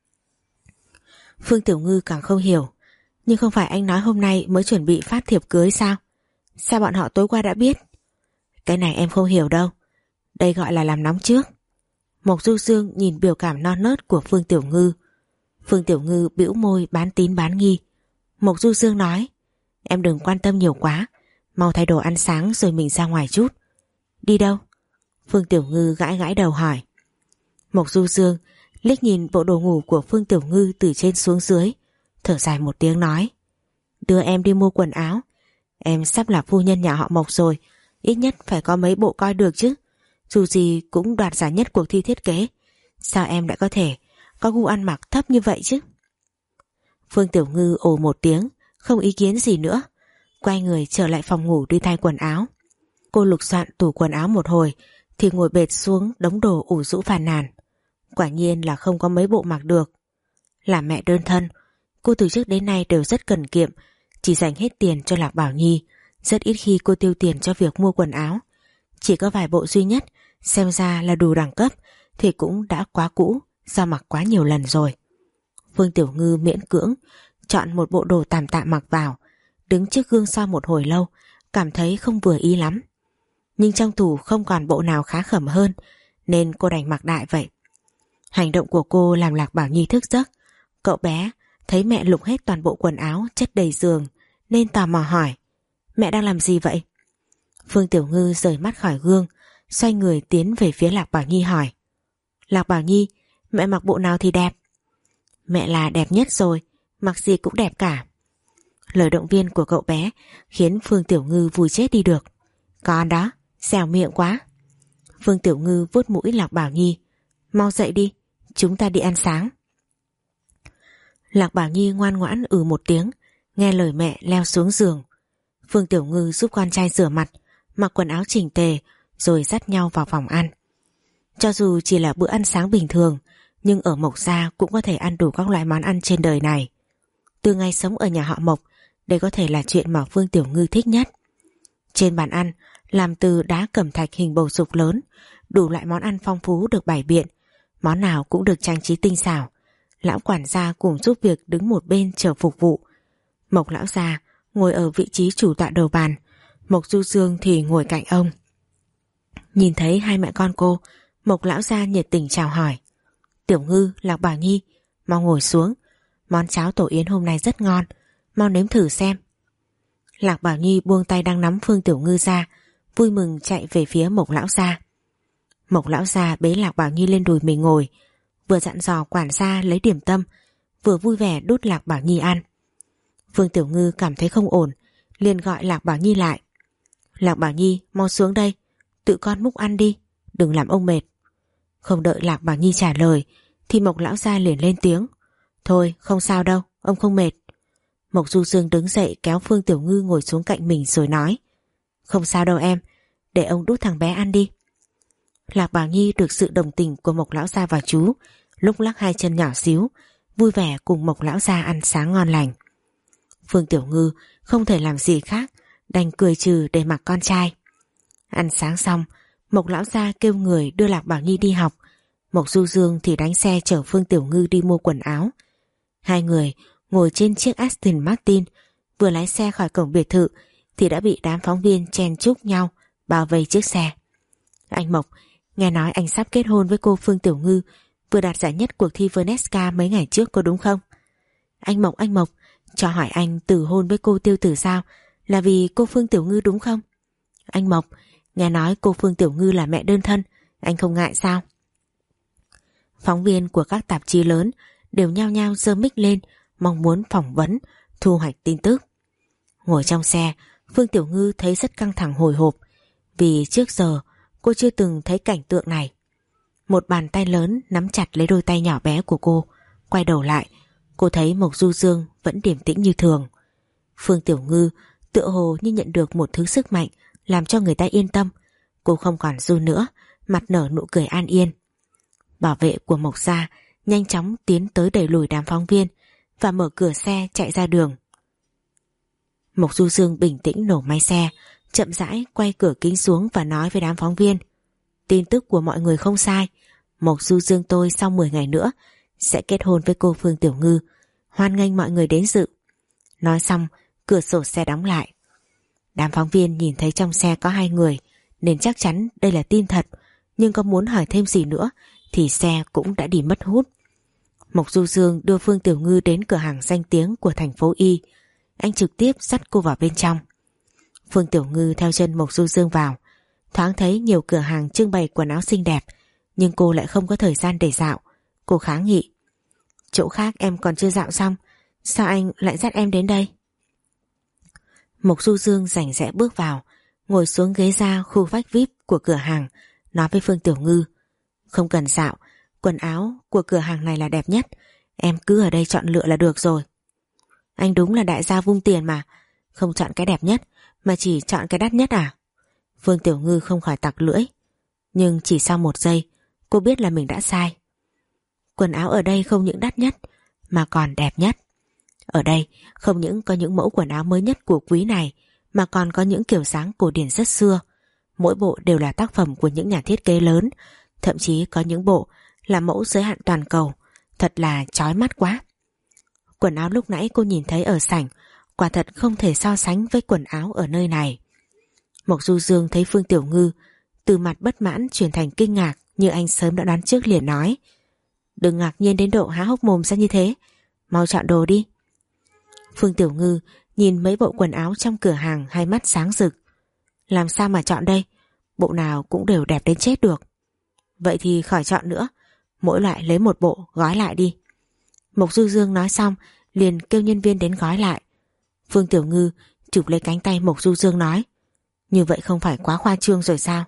Phương Tiểu Ngư càng không hiểu. Nhưng không phải anh nói hôm nay mới chuẩn bị phát thiệp cưới sao? Sao bọn họ tối qua đã biết? Cái này em không hiểu đâu. Đây gọi là làm nóng trước. Mộc Du Dương nhìn biểu cảm non nớt của Phương Tiểu Ngư. Phương Tiểu Ngư bĩu môi bán tín bán nghi. Mộc Du Dương nói. Em đừng quan tâm nhiều quá, mau thay đồ ăn sáng rồi mình ra ngoài chút. Đi đâu? Phương Tiểu Ngư gãi gãi đầu hỏi. Mộc Du Dương liếc nhìn bộ đồ ngủ của Phương Tiểu Ngư từ trên xuống dưới, thở dài một tiếng nói. Đưa em đi mua quần áo. Em sắp là phu nhân nhà họ Mộc rồi, ít nhất phải có mấy bộ coi được chứ. Dù gì cũng đoạt giải nhất cuộc thi thiết kế. Sao em lại có thể có gu ăn mặc thấp như vậy chứ? Phương Tiểu Ngư ồ một tiếng, không ý kiến gì nữa, quay người trở lại phòng ngủ đi thay quần áo. Cô lục soạn tủ quần áo một hồi thì ngồi bệt xuống đống đồ ủ rũ phàn nàn. Quả nhiên là không có mấy bộ mặc được. Là mẹ đơn thân, cô từ trước đến nay đều rất cần kiệm, chỉ dành hết tiền cho Lạc Bảo Nhi, rất ít khi cô tiêu tiền cho việc mua quần áo. Chỉ có vài bộ duy nhất xem ra là đủ đẳng cấp thì cũng đã quá cũ do mặc quá nhiều lần rồi. Phương Tiểu Ngư miễn cưỡng chọn một bộ đồ tạm tạm mặc vào, đứng trước gương soi một hồi lâu, cảm thấy không vừa ý lắm. Nhưng trong tủ không còn bộ nào khá khẩm hơn, nên cô đành mặc đại vậy. Hành động của cô làm Lạc Bảo Nhi thức giấc. Cậu bé thấy mẹ lục hết toàn bộ quần áo chất đầy giường nên tò mò hỏi. Mẹ đang làm gì vậy? Phương Tiểu Ngư rời mắt khỏi gương, xoay người tiến về phía Lạc Bảo Nhi hỏi. Lạc Bảo Nhi, mẹ mặc bộ nào thì đẹp? Mẹ là đẹp nhất rồi, mặc gì cũng đẹp cả. Lời động viên của cậu bé khiến Phương Tiểu Ngư vui chết đi được. Con đó, dẻo miệng quá. Phương Tiểu Ngư vuốt mũi Lạc Bảo Nhi. Mau dậy đi, chúng ta đi ăn sáng. Lạc Bảo Nhi ngoan ngoãn ừ một tiếng, nghe lời mẹ leo xuống giường. Phương Tiểu Ngư giúp con trai rửa mặt, mặc quần áo chỉnh tề, rồi dắt nhau vào phòng ăn. Cho dù chỉ là bữa ăn sáng bình thường, nhưng ở Mộc gia cũng có thể ăn đủ các loại món ăn trên đời này. Từ ngày sống ở nhà họ Mộc, đây có thể là chuyện mà Phương Tiểu Ngư thích nhất. Trên bàn ăn, làm từ đá cẩm thạch hình bầu dục lớn, đủ loại món ăn phong phú được bày biện, món nào cũng được trang trí tinh xảo. Lão quản gia cùng giúp việc đứng một bên chờ phục vụ. Mộc lão gia ngồi ở vị trí chủ tọa đầu bàn, Mộc Du Dương thì ngồi cạnh ông. Nhìn thấy hai mẹ con cô, Mộc lão gia nhiệt tình chào hỏi. Tiểu Ngư, Lạc Bảo Nhi, mau ngồi xuống. Món cháo tổ yến hôm nay rất ngon, mau nếm thử xem. Lạc Bảo Nhi buông tay đang nắm Phương Tiểu Ngư ra, vui mừng chạy về phía Mộc lão gia. Mộc lão gia bế Lạc Bảo Nhi lên đùi mình ngồi, vừa dặn dò quản gia lấy điểm tâm, vừa vui vẻ đút Lạc Bảo Nhi ăn. Phương Tiểu Ngư cảm thấy không ổn, liền gọi Lạc Bảo Nhi lại. Lạc Bảo Nhi, mau xuống đây, tự con múc ăn đi, đừng làm ông mệt. Không đợi Lạc Bảo Nhi trả lời thì Mộc lão gia liền lên tiếng. Thôi không sao đâu, ông không mệt. Mộc Du Dương đứng dậy kéo Phương Tiểu Ngư ngồi xuống cạnh mình rồi nói. Không sao đâu em, để ông đút thằng bé ăn đi. Lạc Bảo Nhi được sự đồng tình của Mộc lão gia và chú, lúc lắc hai chân nhỏ xíu, vui vẻ cùng Mộc lão gia ăn sáng ngon lành. Phương Tiểu Ngư không thể làm gì khác, đành cười trừ để mặc con trai. Ăn sáng xong, Mộc lão gia kêu người đưa Lạc Bảo Nhi đi học, Mộc Du Dương thì đánh xe chở Phương Tiểu Ngư đi mua quần áo. Hai người ngồi trên chiếc Aston Martin, vừa lái xe khỏi cổng biệt thự thì đã bị đám phóng viên chen chúc nhau bao vây chiếc xe. Anh Mộc, nghe nói anh sắp kết hôn với cô Phương Tiểu Ngư vừa đạt giải nhất cuộc thi Vnesca mấy ngày trước có đúng không? Anh Mộc, anh Mộc, cho hỏi anh từ hôn với cô Tiêu Tử Giao là vì cô Phương Tiểu Ngư đúng không? Anh Mộc, nghe nói cô Phương Tiểu Ngư là mẹ đơn thân, anh không ngại sao? Phóng viên của các tạp chí lớn đều nhao nhao giơ mic lên, mong muốn phỏng vấn, thu hoạch tin tức. Ngồi trong xe, Phương Tiểu Ngư thấy rất căng thẳng hồi hộp, vì trước giờ cô chưa từng thấy cảnh tượng này. Một bàn tay lớn nắm chặt lấy đôi tay nhỏ bé của cô. Quay đầu lại, cô thấy Mộc Du Dương vẫn điềm tĩnh như thường. Phương Tiểu Ngư tựa hồ như nhận được một thứ sức mạnh làm cho người ta yên tâm. Cô không còn run nữa, mặt nở nụ cười an yên. Bảo vệ của Mộc gia nhanh chóng tiến tới đẩy lùi đám phóng viên và mở cửa xe chạy ra đường. Mộc Du Dương bình tĩnh nổ máy xe, chậm rãi quay cửa kính xuống và nói với đám phóng viên: tin tức của mọi người không sai, Mộc Du Dương tôi sau mười ngày nữa sẽ kết hôn với cô Phương Tiểu Ngư, hoan nghênh mọi người đến dự. Nói xong, cửa sổ xe đóng lại. Đám phóng viên nhìn thấy trong xe có hai người nên chắc chắn đây là tin thật, nhưng có muốn hỏi thêm gì nữa thì xe cũng đã đi mất hút. Mộc Du Dương đưa Phương Tiểu Ngư đến cửa hàng danh tiếng của thành phố Y. Anh trực tiếp dắt cô vào bên trong. Phương Tiểu Ngư theo chân Mộc Du Dương vào. Thoáng thấy nhiều cửa hàng trưng bày quần áo xinh đẹp, nhưng cô lại không có thời gian để dạo. Cô kháng nghị: chỗ khác em còn chưa dạo xong, sao anh lại dắt em đến đây? Mộc Du Dương rảnh rẽ bước vào, ngồi xuống ghế da khu vách vi ai pi của cửa hàng, nói với Phương Tiểu Ngư: không cần dạo, quần áo của cửa hàng này là đẹp nhất, em cứ ở đây chọn lựa là được rồi. Anh đúng là đại gia vung tiền mà, không chọn cái đẹp nhất mà chỉ chọn cái đắt nhất à? Phương Tiểu Ngư không khỏi tặc lưỡi, nhưng chỉ sau một giây cô biết là mình đã sai. Quần áo ở đây không những đắt nhất mà còn đẹp nhất. Ở đây không những có những mẫu quần áo mới nhất của quý này, mà còn có những kiểu dáng cổ điển rất xưa. Mỗi bộ đều là tác phẩm của những nhà thiết kế lớn, thậm chí có những bộ là mẫu giới hạn toàn cầu, thật là chói mắt quá. Quần áo lúc nãy cô nhìn thấy ở sảnh quả thật không thể so sánh với quần áo ở nơi này. Mộc Du Dương thấy Phương Tiểu Ngư từ mặt bất mãn chuyển thành kinh ngạc, như anh sớm đã đoán trước liền nói: đừng ngạc nhiên đến độ há hốc mồm ra như thế, mau chọn đồ đi. Phương Tiểu Ngư nhìn mấy bộ quần áo trong cửa hàng, hai mắt sáng rực. Làm sao mà chọn đây, bộ nào cũng đều đẹp đến chết được. Vậy thì khỏi chọn nữa, mỗi loại lấy một bộ gói lại đi. Mộc Du Dương nói xong liền kêu nhân viên đến gói lại. Phương Tiểu Ngư chụp lấy cánh tay Mộc Du Dương nói: như vậy không phải quá khoa trương rồi sao?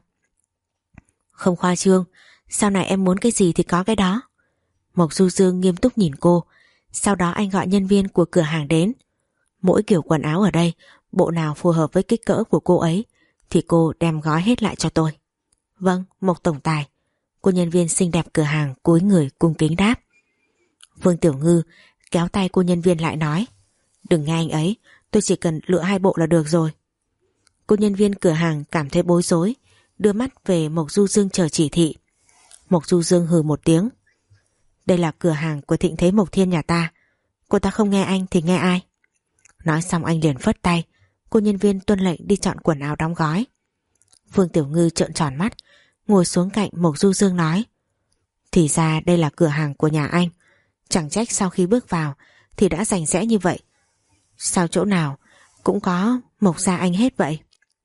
Không khoa trương, sau này em muốn cái gì thì có cái đó. Mộc Du Dương nghiêm túc nhìn cô. Sau đó anh gọi nhân viên của cửa hàng đến. Mỗi kiểu quần áo ở đây, bộ nào phù hợp với kích cỡ của cô ấy thì cô đem gói hết lại cho tôi. Vâng, Mộc tổng tài. Cô nhân viên xinh đẹp cửa hàng cúi người cung kính đáp. Phương Tiểu Ngư kéo tay cô nhân viên lại nói: đừng nghe anh ấy, tôi chỉ cần lựa hai bộ là được rồi. Cô nhân viên cửa hàng cảm thấy bối rối, đưa mắt về Mộc Du Dương chờ chỉ thị. Mộc Du Dương hừ một tiếng: đây là cửa hàng của Thịnh Thế Mộc Thiên nhà ta, cô ta không nghe anh thì nghe ai? Nói xong anh liền phất tay. Cô nhân viên tuân lệnh đi chọn quần áo đóng gói. Phương Tiểu Ngư trợn tròn mắt, ngồi xuống cạnh Mộc Du Dương nói: thì ra đây là cửa hàng của nhà anh, chẳng trách sau khi bước vào thì đã rành rẽ như vậy. Sao chỗ nào cũng có Mộc gia anh hết vậy?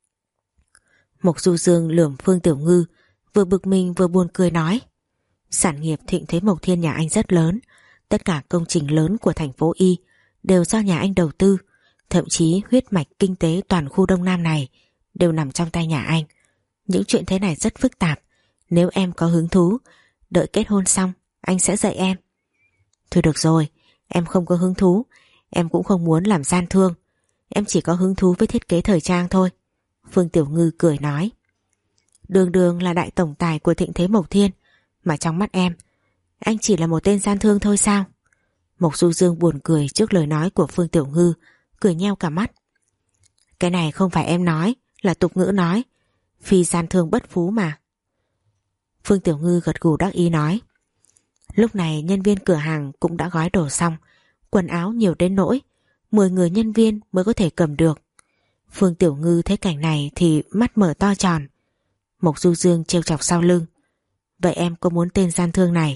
Mộc Du Dương lườm Phương Tiểu Ngư, vừa bực mình vừa buồn cười nói: sản nghiệp Thịnh Thế Mộc Thiên nhà anh rất lớn, tất cả công trình lớn của thành phố Y đều do nhà anh đầu tư, thậm chí huyết mạch kinh tế toàn khu Đông Nam này đều nằm trong tay nhà anh. Những chuyện thế này rất phức tạp, nếu em có hứng thú, đợi kết hôn xong anh sẽ dạy em. Thôi được rồi, em không có hứng thú, em cũng không muốn làm gian thương, em chỉ có hứng thú với thiết kế thời trang thôi. Phương Tiểu Ngư cười nói: đường đường là đại tổng tài của Thịnh Thế Mộc Thiên, mà trong mắt em, anh chỉ là một tên gian thương thôi sao? Mộc Du Dương buồn cười trước lời nói của Phương Tiểu Ngư, cười nheo cả mắt. Cái này không phải em nói, là tục ngữ nói, phi gian thương bất phú mà. Phương Tiểu Ngư gật gù đắc ý nói. Lúc này nhân viên cửa hàng cũng đã gói đồ xong, quần áo nhiều đến nỗi mười người nhân viên mới có thể cầm được. Phương Tiểu Ngư thấy cảnh này thì mắt mở to tròn. Mộc Du Dương trêu chọc sau lưng: vậy em có muốn tên gian thương này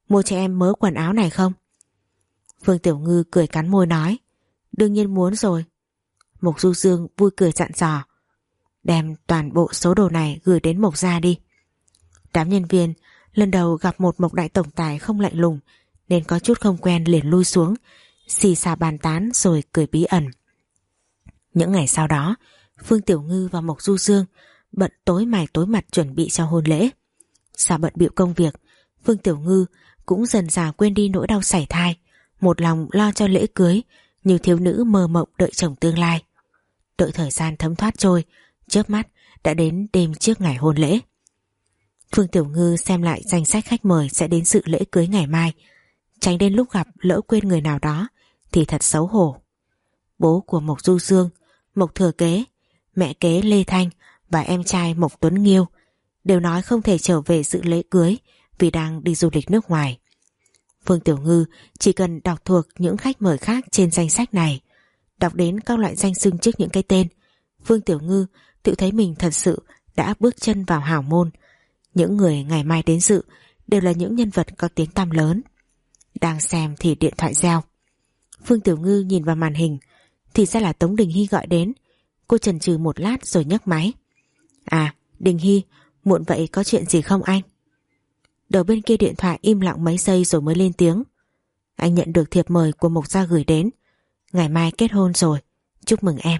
mua cho em mớ quần áo này không? Phương Tiểu Ngư cười cắn môi nói, đương nhiên muốn rồi. Mộc Du Dương vui cười dặn dò, đem toàn bộ số đồ này gửi đến Mộc gia đi. Đám nhân viên lần đầu gặp một Mộc đại tổng tài không lạnh lùng nên có chút không quen, liền lui xuống, xì xà bàn tán rồi cười bí ẩn. Những ngày sau đó, Phương Tiểu Ngư và Mộc Du Dương bận tối mày tối mặt chuẩn bị cho hôn lễ. Sao bận bịu công việc, Phương Tiểu Ngư cũng dần dà quên đi nỗi đau sảy thai, một lòng lo cho lễ cưới như thiếu nữ mơ mộng đợi chồng tương lai. Đợi thời gian thấm thoát trôi, chớp mắt đã đến đêm trước ngày hôn lễ. Phương Tiểu Ngư xem lại danh sách khách mời sẽ đến dự lễ cưới ngày mai, tránh đến lúc gặp lỡ quên người nào đó thì thật xấu hổ. Bố của Mộc Du Dương, Mộc Thừa Kế, mẹ kế Lê Thanh và em trai Mộc Tuấn Nghiêu đều nói không thể trở về dự lễ cưới vì đang đi du lịch nước ngoài. Phương Tiểu Ngư chỉ cần đọc thuộc những khách mời khác trên danh sách này, đọc đến các loại danh xưng trước những cái tên, Phương Tiểu Ngư tự thấy mình thật sự đã bước chân vào hào môn. Những người ngày mai đến dự đều là những nhân vật có tiếng tăm lớn. Đang xem thì điện thoại reo. Phương Tiểu Ngư nhìn vào màn hình, thì ra là Tống Đình Hy gọi đến. Cô chần chừ một lát rồi nhấc máy. À, Đình Hy, muộn vậy có chuyện gì không anh? Đầu bên kia điện thoại im lặng mấy giây rồi mới lên tiếng. Anh nhận được thiệp mời của Mộc gia gửi đến. Ngày mai kết hôn rồi, chúc mừng em.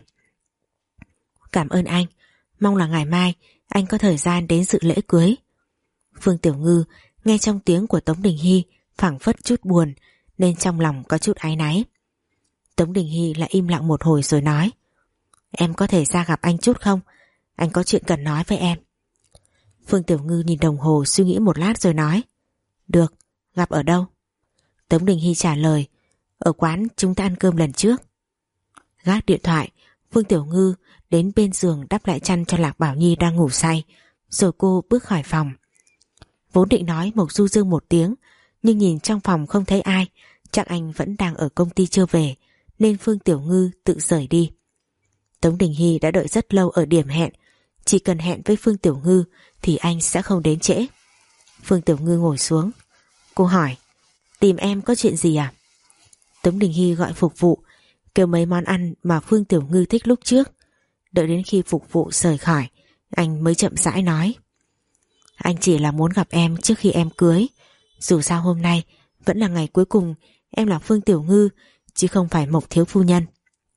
Cảm ơn anh, mong là ngày mai anh có thời gian đến dự lễ cưới. Phương Tiểu Ngư nghe trong tiếng của Tống Đình Hy phảng phất chút buồn, nên trong lòng có chút áy náy. Tống Đình Hy lại im lặng một hồi rồi nói, em có thể ra gặp anh chút không? Anh có chuyện cần nói với em. Phương Tiểu Ngư nhìn đồng hồ suy nghĩ một lát rồi nói, được, gặp ở đâu? Tống Đình Hy trả lời, ở quán chúng ta ăn cơm lần trước. Gác điện thoại, Phương Tiểu Ngư đến bên giường đắp lại chăn cho Lạc Bảo Nhi đang ngủ say, rồi cô bước khỏi phòng. Vốn định nói Mộc Du Dương một tiếng, nhưng nhìn trong phòng không thấy ai, chắc anh vẫn đang ở công ty chưa về, nên Phương Tiểu Ngư tự rời đi. Tống Đình Hy đã đợi rất lâu ở điểm hẹn, chỉ cần hẹn với Phương Tiểu Ngư thì anh sẽ không đến trễ. Phương Tiểu Ngư ngồi xuống. Cô hỏi, tìm em có chuyện gì à? Tống Đình Hy gọi phục vụ, kêu mấy món ăn mà Phương Tiểu Ngư thích lúc trước. Đợi đến khi phục vụ rời khỏi, anh mới chậm rãi nói, anh chỉ là muốn gặp em trước khi em cưới. Dù sao hôm nay vẫn là ngày cuối cùng em là Phương Tiểu Ngư, chứ không phải Mộc thiếu phu nhân.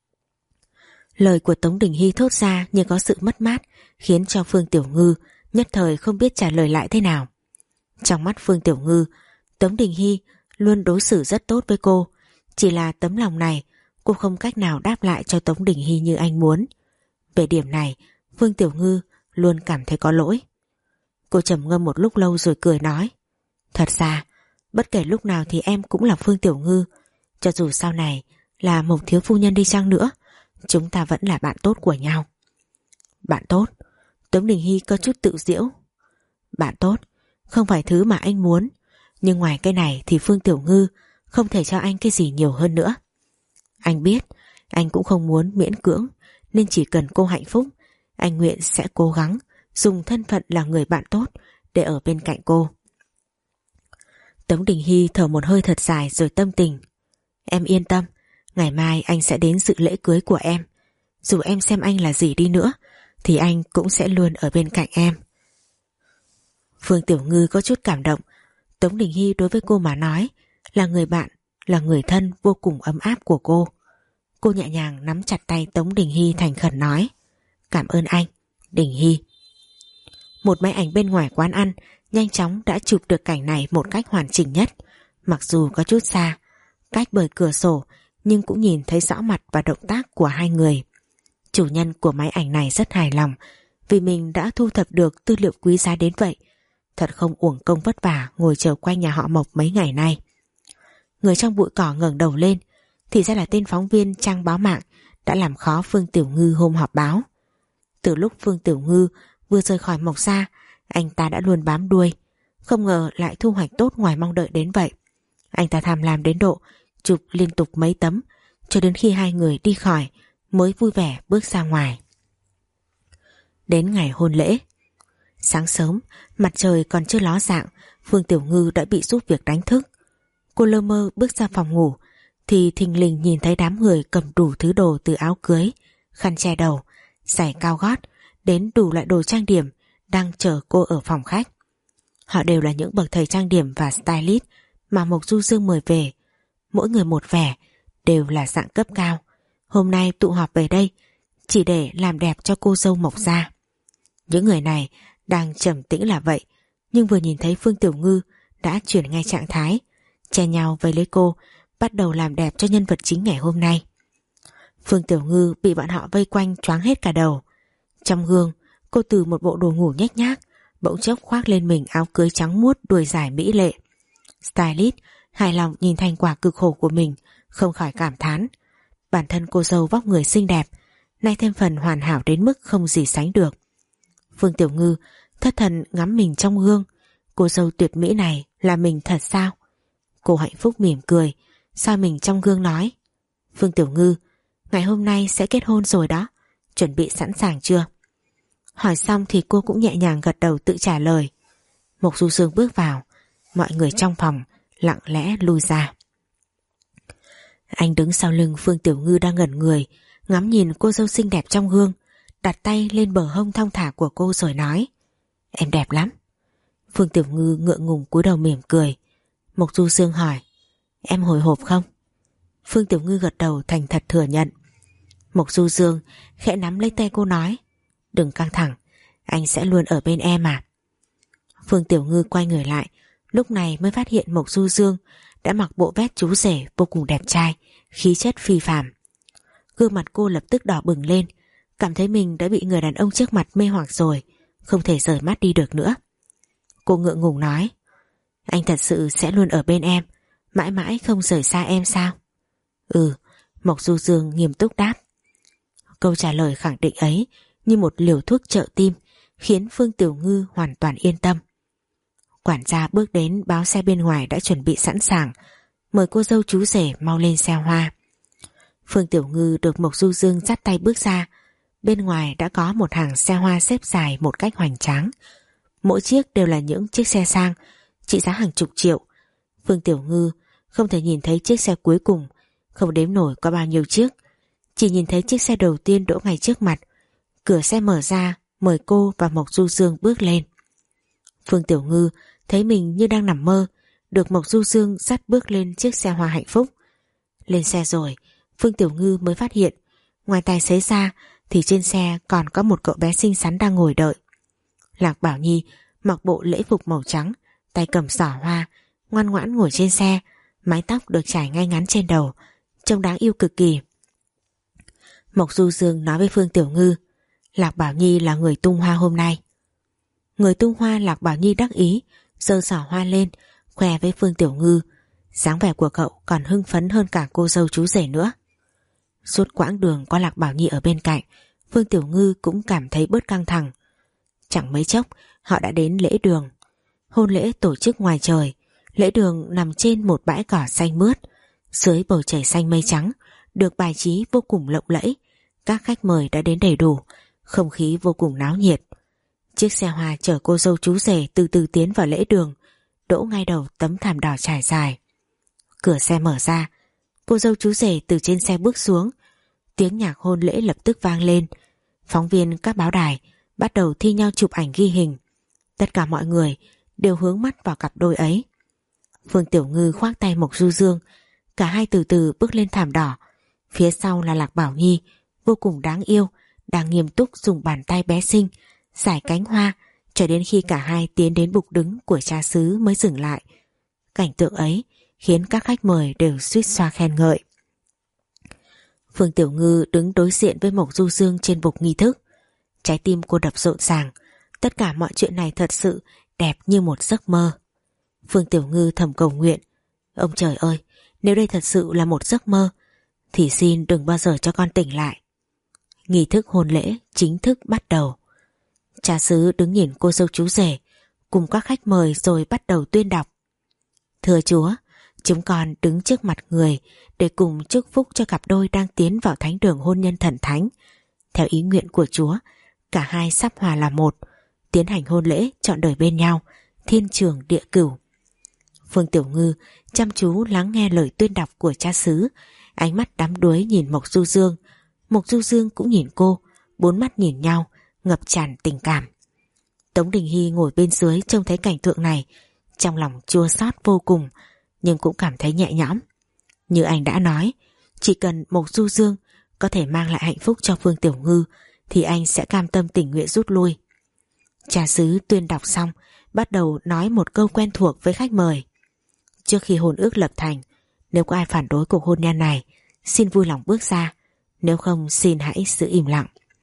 Lời của Tống Đình Hy thốt ra như có sự mất mát, khiến cho Phương Tiểu Ngư nhất thời không biết trả lời lại thế nào. Trong mắt Phương Tiểu Ngư, Tống Đình Hy luôn đối xử rất tốt với cô, chỉ là tấm lòng này cô không cách nào đáp lại cho Tống Đình Hy như anh muốn. Về điểm này, Phương Tiểu Ngư luôn cảm thấy có lỗi. Cô trầm ngâm một lúc lâu rồi cười nói, thật ra bất kể lúc nào thì em cũng là Phương Tiểu Ngư. Cho dù sau này là Mộc thiếu phu nhân đi chăng nữa, chúng ta vẫn là bạn tốt của nhau. Bạn tốt? Tống Đình Hy có chút tự giễu. Bạn tốt không phải thứ mà anh muốn, nhưng ngoài cái này thì Phương Tiểu Ngư không thể cho anh cái gì nhiều hơn nữa. Anh biết anh cũng không muốn miễn cưỡng, nên chỉ cần cô hạnh phúc, anh nguyện sẽ cố gắng dùng thân phận là người bạn tốt để ở bên cạnh cô. Tống Đình Hy thở một hơi thật dài rồi tâm tình, em yên tâm, ngày mai anh sẽ đến dự lễ cưới của em. Dù em xem anh là gì đi nữa thì anh cũng sẽ luôn ở bên cạnh em. Phương Tiểu Ngư có chút cảm động. Tống Đình Hy đối với cô mà nói là người bạn, là người thân vô cùng ấm áp của cô. Cô nhẹ nhàng nắm chặt tay Tống Đình Hy thành khẩn nói, cảm ơn anh, Đình Hy. Một máy ảnh bên ngoài quán ăn nhanh chóng đã chụp được cảnh này một cách hoàn chỉnh nhất. Mặc dù có chút xa, cách bởi cửa sổ, nhưng cũng nhìn thấy rõ mặt và động tác của hai người. Chủ nhân của máy ảnh này rất hài lòng vì mình đã thu thập được tư liệu quý giá đến vậy. Thật không uổng công vất vả ngồi chờ quanh nhà họ Mộc mấy ngày nay. Người trong bụi cỏ ngẩng đầu lên, thì ra là tên phóng viên trang báo mạng đã làm khó Phương Tiểu Ngư hôm họp báo. Từ lúc Phương Tiểu Ngư vừa rời khỏi Mộc gia, anh ta đã luôn bám đuôi, không ngờ lại thu hoạch tốt ngoài mong đợi đến vậy. Anh ta tham lam đến độ chụp liên tục mấy tấm, cho đến khi hai người đi khỏi mới vui vẻ bước ra ngoài. Đến ngày hôn lễ, sáng sớm mặt trời còn chưa ló dạng, Phương Tiểu Ngư đã bị giúp việc đánh thức. Cô lơ mơ bước ra phòng ngủ thì thình lình nhìn thấy đám người cầm đủ thứ đồ từ áo cưới, khăn che đầu, giày cao gót đến đủ loại đồ trang điểm đang chờ cô ở phòng khách. Họ đều là những bậc thầy trang điểm và stylist mà Mộc Du Dương mời về. Mỗi người một vẻ, đều là dạng cấp cao. Hôm nay tụ họp về đây chỉ để làm đẹp cho cô dâu Mộc gia. Những người này đang trầm tĩnh là vậy, nhưng vừa nhìn thấy Phương Tiểu Ngư đã chuyển ngay trạng thái, chen nhau vây lấy cô, bắt đầu làm đẹp cho nhân vật chính ngày hôm nay. Phương Tiểu Ngư bị bọn họ vây quanh choáng hết cả đầu. Trong gương, cô từ một bộ đồ ngủ nhếch nhác bỗng chốc khoác lên mình áo cưới trắng muốt đuôi dài mỹ lệ. Stylist hài lòng nhìn thành quả cực khổ của mình, không khỏi cảm thán. Bản thân cô dâu vóc người xinh đẹp, nay thêm phần hoàn hảo đến mức không gì sánh được. Phương Tiểu Ngư thất thần ngắm mình trong gương. Cô dâu tuyệt mỹ này là mình thật sao? Cô hạnh phúc mỉm cười, soi mình trong gương nói: Phương Tiểu Ngư, ngày hôm nay sẽ kết hôn rồi đó, chuẩn bị sẵn sàng chưa? Hỏi xong thì cô cũng nhẹ nhàng gật đầu tự trả lời. Mộc Du Dương bước vào, mọi người trong phòng lặng lẽ lui ra. Anh đứng sau lưng Phương Tiểu Ngư đang ngẩn người, ngắm nhìn cô dâu xinh đẹp trong gương, đặt tay lên bờ hông thong thả của cô rồi nói: Em đẹp lắm. Phương Tiểu Ngư ngượng ngùng cúi đầu mỉm cười. Mộc Du Dương hỏi: Em hồi hộp không? Phương Tiểu Ngư gật đầu thành thật thừa nhận. Mộc Du Dương khẽ nắm lấy tay cô nói: Đừng căng thẳng, anh sẽ luôn ở bên em mà. Phương Tiểu Ngư quay người lại, lúc này mới phát hiện Mộc Du Dương đã mặc bộ vest chú rể vô cùng đẹp trai, khí chất phi phàm. Gương mặt cô lập tức đỏ bừng lên, cảm thấy mình đã bị người đàn ông trước mặt mê hoặc rồi, không thể rời mắt đi được nữa. Cô ngượng ngùng nói: Anh thật sự sẽ luôn ở bên em, mãi mãi không rời xa em sao? Ừ, Mộc Du Dương nghiêm túc đáp. Câu trả lời khẳng định ấy như một liều thuốc trợ tim, khiến Phương Tiểu Ngư hoàn toàn yên tâm. Quản gia bước đến báo xe bên ngoài đã chuẩn bị sẵn sàng, mời cô dâu chú rể mau lên xe hoa. Phương Tiểu Ngư được Mộc Du Dương dắt tay bước ra. Bên ngoài đã có một hàng xe hoa xếp dài một cách hoành tráng. Mỗi chiếc đều là những chiếc xe sang, trị giá hàng chục triệu. Phương Tiểu Ngư không thể nhìn thấy chiếc xe cuối cùng, không đếm nổi có bao nhiêu chiếc. Chỉ nhìn thấy chiếc xe đầu tiên đỗ ngay trước mặt. Cửa xe mở ra, mời cô và Mộc Du Dương bước lên. Phương Tiểu Ngư thấy mình như đang nằm mơ, được Mộc Du Dương dắt bước lên chiếc xe hoa hạnh phúc. Lên xe rồi, Phương Tiểu Ngư mới phát hiện, ngoài tài xế ra thì trên xe còn có một cậu bé xinh xắn đang ngồi đợi. Lạc Bảo Nhi mặc bộ lễ phục màu trắng, tay cầm giỏ hoa, ngoan ngoãn ngồi trên xe, mái tóc được trải ngay ngắn trên đầu, trông đáng yêu cực kỳ. Mộc Du Dương nói với Phương Tiểu Ngư: Lạc Bảo Nhi là người tung hoa hôm nay. Người tung hoa Lạc Bảo Nhi đắc ý, giơ giỏ hoa lên, khoe với Phương Tiểu Ngư. Dáng vẻ của cậu còn hưng phấn hơn cả cô dâu chú rể nữa. Suốt quãng đường có Lạc Bảo Nhi ở bên cạnh, Phương Tiểu Ngư cũng cảm thấy bớt căng thẳng. Chẳng mấy chốc họ đã đến lễ đường. Hôn lễ tổ chức ngoài trời. Lễ đường nằm trên một bãi cỏ xanh mướt, dưới bầu trời xanh mây trắng, được bài trí vô cùng lộng lẫy. Các khách mời đã đến đầy đủ, không khí vô cùng náo nhiệt. Chiếc xe hoa chở cô dâu chú rể từ từ tiến vào lễ đường, đỗ ngay đầu tấm thảm đỏ trải dài. Cửa xe mở ra, cô dâu chú rể từ trên xe bước xuống. Tiếng nhạc hôn lễ lập tức vang lên. Phóng viên các báo đài bắt đầu thi nhau chụp ảnh ghi hình. Tất cả mọi người đều hướng mắt vào cặp đôi ấy. Phương Tiểu Ngư khoác tay Mộc Du Dương, cả hai từ từ bước lên thảm đỏ. Phía sau là Lạc Bảo Nhi, vô cùng đáng yêu, đang nghiêm túc dùng bàn tay bé xinh giải cánh hoa, cho đến khi cả hai tiến đến bục đứng của cha xứ mới dừng lại. Cảnh tượng ấy khiến các khách mời đều suýt xoa khen ngợi. Phương Tiểu Ngư đứng đối diện với Mộc Du Dương trên bục nghi thức. Trái tim cô đập rộn ràng. Tất cả mọi chuyện này thật sự đẹp như một giấc mơ. Phương Tiểu Ngư thầm cầu nguyện: Ông trời ơi, nếu đây thật sự là một giấc mơ thì xin đừng bao giờ cho con tỉnh lại. Nghi thức hôn lễ chính thức bắt đầu. Cha xứ đứng nhìn cô dâu chú rể cùng các khách mời rồi bắt đầu tuyên đọc: Thưa Chúa, chúng con đứng trước mặt người để cùng chúc phúc cho cặp đôi đang tiến vào thánh đường hôn nhân thần thánh. Theo ý nguyện của Chúa, cả hai sắp hòa là một, tiến hành hôn lễ trọn đời bên nhau, thiên trường địa cửu. Phương Tiểu Ngư chăm chú lắng nghe lời tuyên đọc của cha xứ, ánh mắt đắm đuối nhìn Mộc Du Dương. Mộc Du Dương cũng nhìn cô, bốn mắt nhìn nhau, ngập tràn tình cảm. Tống Đình Hy ngồi bên dưới trông thấy cảnh tượng này, trong lòng chua xót vô cùng, nhưng cũng cảm thấy nhẹ nhõm. Như anh đã nói, chỉ cần Mộc Du Dương có thể mang lại hạnh phúc cho Phương Tiểu Ngư thì anh sẽ cam tâm tình nguyện rút lui. Cha xứ tuyên đọc xong, bắt đầu nói một câu quen thuộc với khách mời. Trước khi hôn ước lập thành, nếu có ai phản đối cuộc hôn nhân này, xin vui lòng bước ra, nếu không xin hãy giữ im lặng.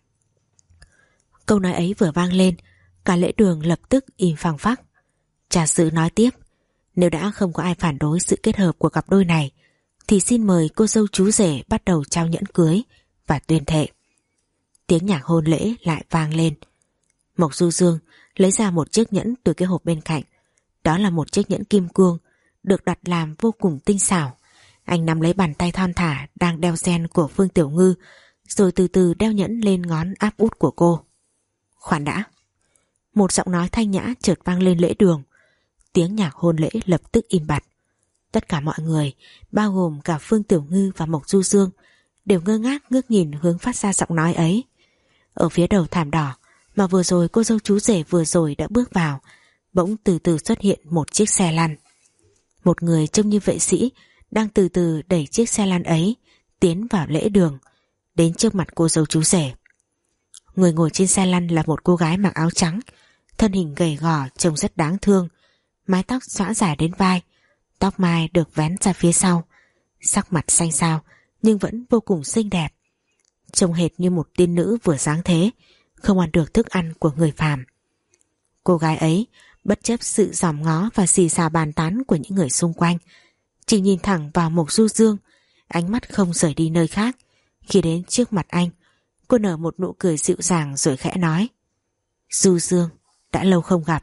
Câu nói ấy vừa vang lên, cả lễ đường lập tức im phăng phắc. Cha xứ nói tiếp, nếu đã không có ai phản đối sự kết hợp của cặp đôi này, thì xin mời cô dâu chú rể bắt đầu trao nhẫn cưới và tuyên thệ. Tiếng nhạc hôn lễ lại vang lên. Mộc Du Dương lấy ra một chiếc nhẫn từ cái hộp bên cạnh. Đó là một chiếc nhẫn kim cương được đặt làm vô cùng tinh xảo. Anh nắm lấy bàn tay thon thả đang đeo ren của Phương Tiểu Ngư, rồi từ từ đeo nhẫn lên ngón áp út của cô. Khoan đã. Một giọng nói thanh nhã chợt vang lên lễ đường. Tiếng nhạc hôn lễ lập tức im bặt. Tất cả mọi người, bao gồm cả Phương Tiểu Ngư và Mộc Du Dương, đều ngơ ngác ngước nhìn hướng phát ra giọng nói ấy. Ở phía đầu thảm đỏ mà vừa rồi cô dâu chú rể vừa rồi đã bước vào, bỗng từ từ xuất hiện một chiếc xe lăn. Một người trông như vệ sĩ đang từ từ đẩy chiếc xe lăn ấy tiến vào lễ đường, đến trước mặt cô dâu chú rể. Người ngồi trên xe lăn là một cô gái mặc áo trắng, thân hình gầy gò trông rất đáng thương, mái tóc xõa dài đến vai, tóc mai được vén ra phía sau, sắc mặt xanh xao nhưng vẫn vô cùng xinh đẹp, trông hệt như một tiên nữ vừa giáng thế, không ăn được thức ăn của người phàm. Cô gái ấy bất chấp sự giòm ngó và xì xào bàn tán của những người xung quanh, chỉ nhìn thẳng vào Mộc Du Dương, ánh mắt không rời đi nơi khác. Khi đến trước mặt anh, cô nở một nụ cười dịu dàng rồi khẽ nói, Du Dương, đã lâu không gặp.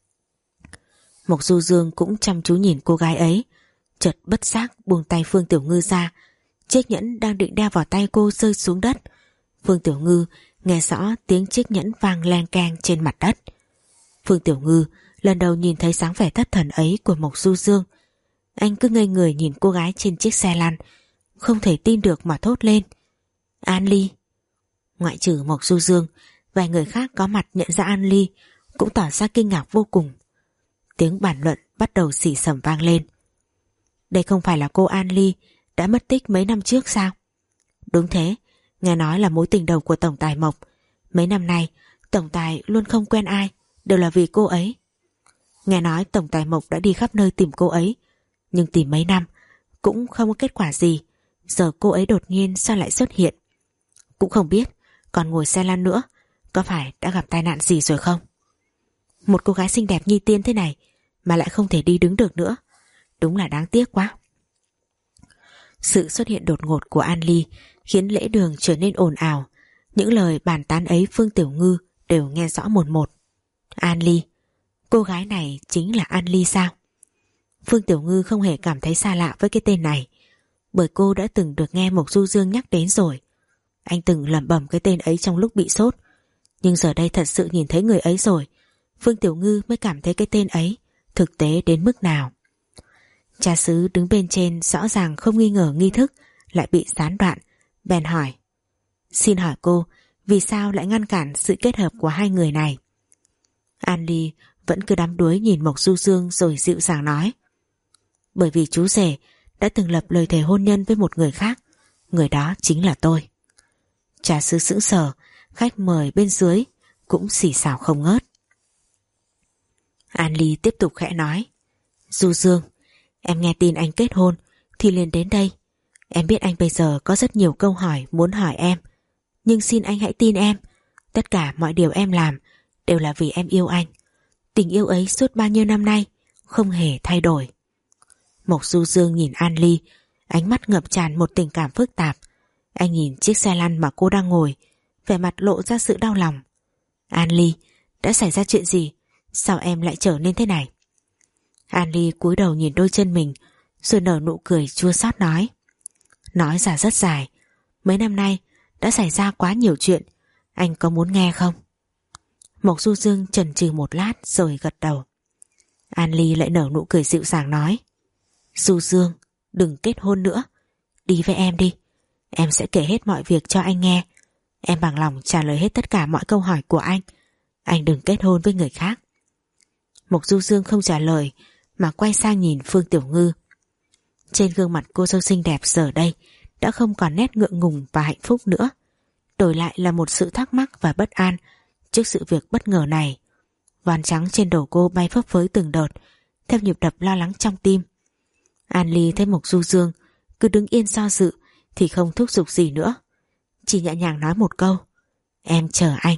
Mộc Du Dương cũng chăm chú nhìn cô gái ấy, chợt bất giác buông tay Phương Tiểu Ngư ra. Chiếc nhẫn đang định đeo vào tay cô rơi xuống đất. Phương Tiểu Ngư nghe rõ tiếng chiếc nhẫn vang len keng trên mặt đất. Phương Tiểu Ngư lần đầu nhìn thấy dáng vẻ thất thần ấy của Mộc Du Dương. Anh cứ ngây người nhìn cô gái trên chiếc xe lăn, không thể tin được mà thốt lên, An Ly. Ngoại trừ Mộc Du Dương, vài người khác có mặt nhận ra An Ly cũng tỏ ra kinh ngạc vô cùng. Tiếng bàn luận bắt đầu xì xầm vang lên. Đây không phải là cô An Ly đã mất tích mấy năm trước sao? Đúng thế, nghe nói là mối tình đầu của Tổng Tài Mộc. Mấy năm nay Tổng Tài luôn không quen ai, đều là vì cô ấy. Nghe nói Tổng Tài Mộc đã đi khắp nơi tìm cô ấy, nhưng tìm mấy năm cũng không có kết quả gì. Giờ cô ấy đột nhiên sao lại xuất hiện? Cũng không biết còn ngồi xe lăn nữa, có phải đã gặp tai nạn gì rồi không? Một cô gái xinh đẹp như tiên thế này mà lại không thể đi đứng được nữa, đúng là đáng tiếc quá. Sự xuất hiện đột ngột của An Ly khiến lễ đường trở nên ồn ào. Những lời bàn tán ấy Phương Tiểu Ngư đều nghe rõ một một. An Ly, cô gái này chính là An Ly sao? Phương Tiểu Ngư không hề cảm thấy xa lạ với cái tên này, bởi cô đã từng được nghe Mộc Du Dương nhắc đến rồi. Anh từng lẩm bẩm cái tên ấy trong lúc bị sốt, nhưng giờ đây thật sự nhìn thấy người ấy rồi, Phương Tiểu Ngư mới cảm thấy cái tên ấy thực tế đến mức nào. Cha xứ đứng bên trên rõ ràng không nghi ngờ nghi thức lại bị gián đoạn, bèn hỏi, xin hỏi cô vì sao lại ngăn cản sự kết hợp của hai người này? An Ly vẫn cứ đắm đuối nhìn Mộc Du Dương rồi dịu dàng nói, bởi vì chú rể đã từng lập lời thề hôn nhân với một người khác, người đó chính là tôi. Cha xứ sững sờ, khách mời bên dưới cũng xì xào không ngớt. An Ly tiếp tục khẽ nói, Du Dương, em nghe tin anh kết hôn thì liền đến đây. Em biết anh bây giờ có rất nhiều câu hỏi muốn hỏi em, nhưng xin anh hãy tin em, tất cả mọi điều em làm đều là vì em yêu anh. Tình yêu ấy suốt bao nhiêu năm nay không hề thay đổi. Mộc Du Dương nhìn An Ly, ánh mắt ngập tràn một tình cảm phức tạp. Anh nhìn chiếc xe lăn mà cô đang ngồi, vẻ mặt lộ ra sự đau lòng. An Ly, đã xảy ra chuyện gì? Sao em lại trở nên thế này? An Ly cúi đầu nhìn đôi chân mình, rồi nở nụ cười chua xót nói, nói ra rất dài. Mấy năm nay đã xảy ra quá nhiều chuyện, anh có muốn nghe không? Mộc Du Dương chần chừ một lát rồi gật đầu. An Ly lại nở nụ cười dịu dàng nói: Du Dương, đừng kết hôn nữa. Đi với em đi. Em sẽ kể hết mọi việc cho anh nghe. Em bằng lòng trả lời hết tất cả mọi câu hỏi của anh. Anh đừng kết hôn với người khác. Mộc Du Dương không trả lời mà quay sang nhìn Phương Tiểu Ngư. Trên gương mặt cô dâu xinh đẹp giờ đây đã không còn nét ngượng ngùng và hạnh phúc nữa, đổi lại là một sự thắc mắc và bất an trước sự việc bất ngờ này. Ván trắng trên đầu cô bay phấp phới từng đợt theo nhịp đập lo lắng trong tim. An Ly thấy Mộc Du Dương cứ đứng yên do dự thì không thúc giục gì nữa, chỉ nhẹ nhàng nói một câu: Em chờ anh.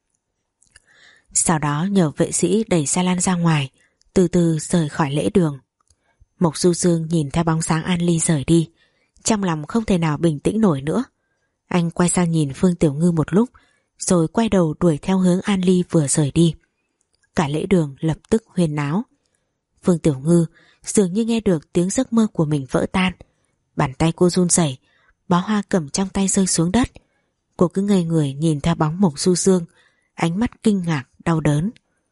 Sau đó nhờ vệ sĩ đẩy xe lan ra ngoài, từ từ rời khỏi lễ đường. Mộc Du Dương nhìn theo bóng dáng An Ly rời đi, trong lòng không thể nào bình tĩnh nổi nữa. Anh quay sang nhìn Phương Tiểu Ngư một lúc, rồi quay đầu đuổi theo hướng An Ly vừa rời đi. Cả lễ đường lập tức huyên náo. Phương Tiểu Ngư dường như nghe được tiếng giấc mơ của mình vỡ tan. Bàn tay cô run rẩy, bó hoa cầm trong tay rơi xuống đất. Cô cứ ngây người nhìn theo bóng Mộc Du Dương, ánh mắt kinh ngạc, đau đớn.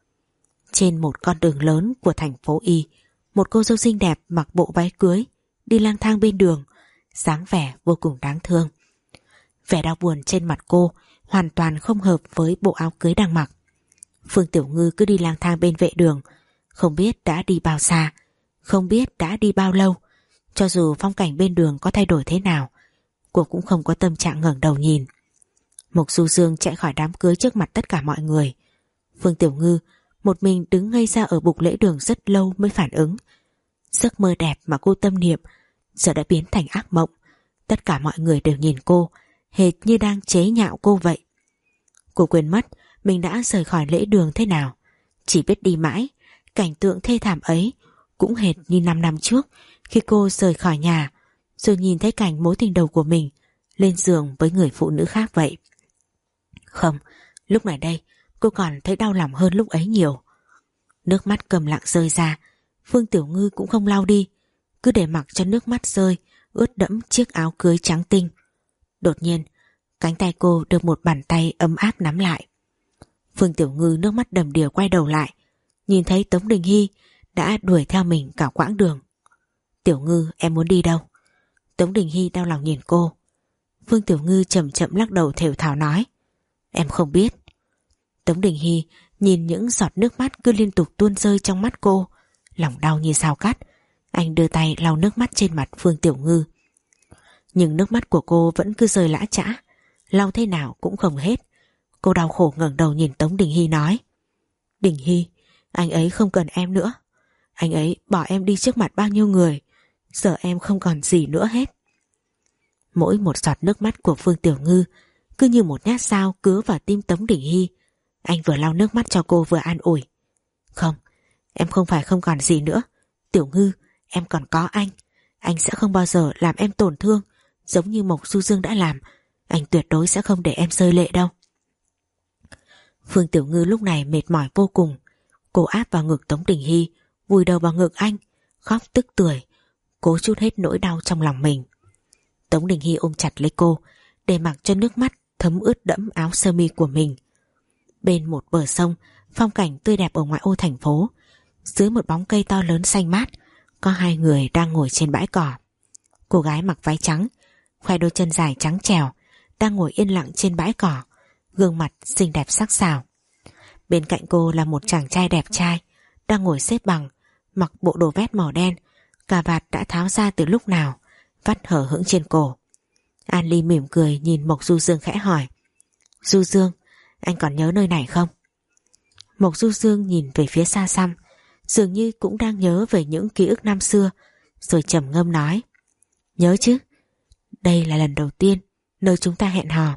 Trên một con đường lớn của thành phố Y, một cô dâu xinh đẹp mặc bộ váy cưới đi lang thang bên đường, dáng vẻ vô cùng đáng thương. Vẻ đau buồn trên mặt cô hoàn toàn không hợp với bộ áo cưới đang mặc. Phương Tiểu Ngư cứ đi lang thang bên vệ đường, không biết đã đi bao xa, không biết đã đi bao lâu. Cho dù phong cảnh bên đường có thay đổi thế nào, cô cũng không có tâm trạng ngẩng đầu nhìn. Mộc Du Dương chạy khỏi đám cưới trước mặt tất cả mọi người. Phương Tiểu Ngư một mình đứng ngây ra ở bục lễ đường rất lâu mới phản ứng. Giấc mơ đẹp mà cô tâm niệm giờ đã biến thành ác mộng. Tất cả mọi người đều nhìn cô, hệt như đang chế nhạo cô vậy. Cô quên mất mình đã rời khỏi lễ đường thế nào, chỉ biết đi mãi. Cảnh tượng thê thảm ấy cũng hệt như năm năm trước khi cô rời khỏi nhà, rồi nhìn thấy cảnh mối tình đầu của mình lên giường với người phụ nữ khác vậy. Không, lúc này đây cô còn thấy đau lòng hơn lúc ấy nhiều. Nước mắt cầm lặng rơi ra, Phương Tiểu Ngư cũng không lau đi, cứ để mặc cho nước mắt rơi ướt đẫm chiếc áo cưới trắng tinh. Đột nhiên cánh tay cô được một bàn tay ấm áp nắm lại. Phương Tiểu Ngư nước mắt đầm đìa quay đầu lại, nhìn thấy Tống Đình Hy đã đuổi theo mình cả quãng đường. Tiểu Ngư, em muốn đi đâu? Tống Đình Hy đau lòng nhìn cô. Phương Tiểu Ngư chậm chậm lắc đầu thều thào nói: Em không biết. Tống Đình Hy nhìn những giọt nước mắt cứ liên tục tuôn rơi trong mắt cô, lòng đau như dao cắt. Anh đưa tay lau nước mắt trên mặt Phương Tiểu Ngư. Nhưng nước mắt của cô vẫn cứ rơi lã chã, lau thế nào cũng không hết. Cô đau khổ ngẩng đầu nhìn Tống Đình Hy nói: Đình Hy, anh ấy không cần em nữa. Anh ấy bỏ em đi trước mặt bao nhiêu người, giờ em không còn gì nữa hết. Mỗi một giọt nước mắt của Phương Tiểu Ngư cứ như một nhát dao cứa vào tim Tống Đình Hy. Anh vừa lau nước mắt cho cô vừa an ủi: Không, em không phải không còn gì nữa. Tiểu Ngư, em còn có anh. Anh sẽ không bao giờ làm em tổn thương giống như Mộc Du Dương đã làm. Anh tuyệt đối sẽ không để em rơi lệ đâu. Phương Tiểu Ngư lúc này mệt mỏi vô cùng. Cô áp vào ngực Tống Đình Hy, vùi đầu vào ngực anh, khóc tức tưởi, cố trút hết nỗi đau trong lòng mình. Tống Đình Hy ôm chặt lấy cô, để mặc cho nước mắt thấm ướt đẫm áo sơ mi của mình. Bên một bờ sông, phong cảnh tươi đẹp ở ngoại ô thành phố, dưới một bóng cây to lớn xanh mát, có hai người đang ngồi trên bãi cỏ. Cô gái mặc váy trắng, khoe đôi chân dài trắng trẻo, đang ngồi yên lặng trên bãi cỏ, gương mặt xinh đẹp sắc sảo. Bên cạnh cô là một chàng trai đẹp trai, đang ngồi xếp bằng, mặc bộ đồ vest màu đen, cà vạt đã tháo ra từ lúc nào, vắt hở hững trên cổ. An Ly mỉm cười nhìn Mộc Du Dương khẽ hỏi: Du Dương, anh còn nhớ nơi này không? Mộc Du Dương nhìn về phía xa xăm, dường như cũng đang nhớ về những ký ức năm xưa, rồi trầm ngâm nói: Nhớ chứ, đây là lần đầu tiên nơi chúng ta hẹn hò.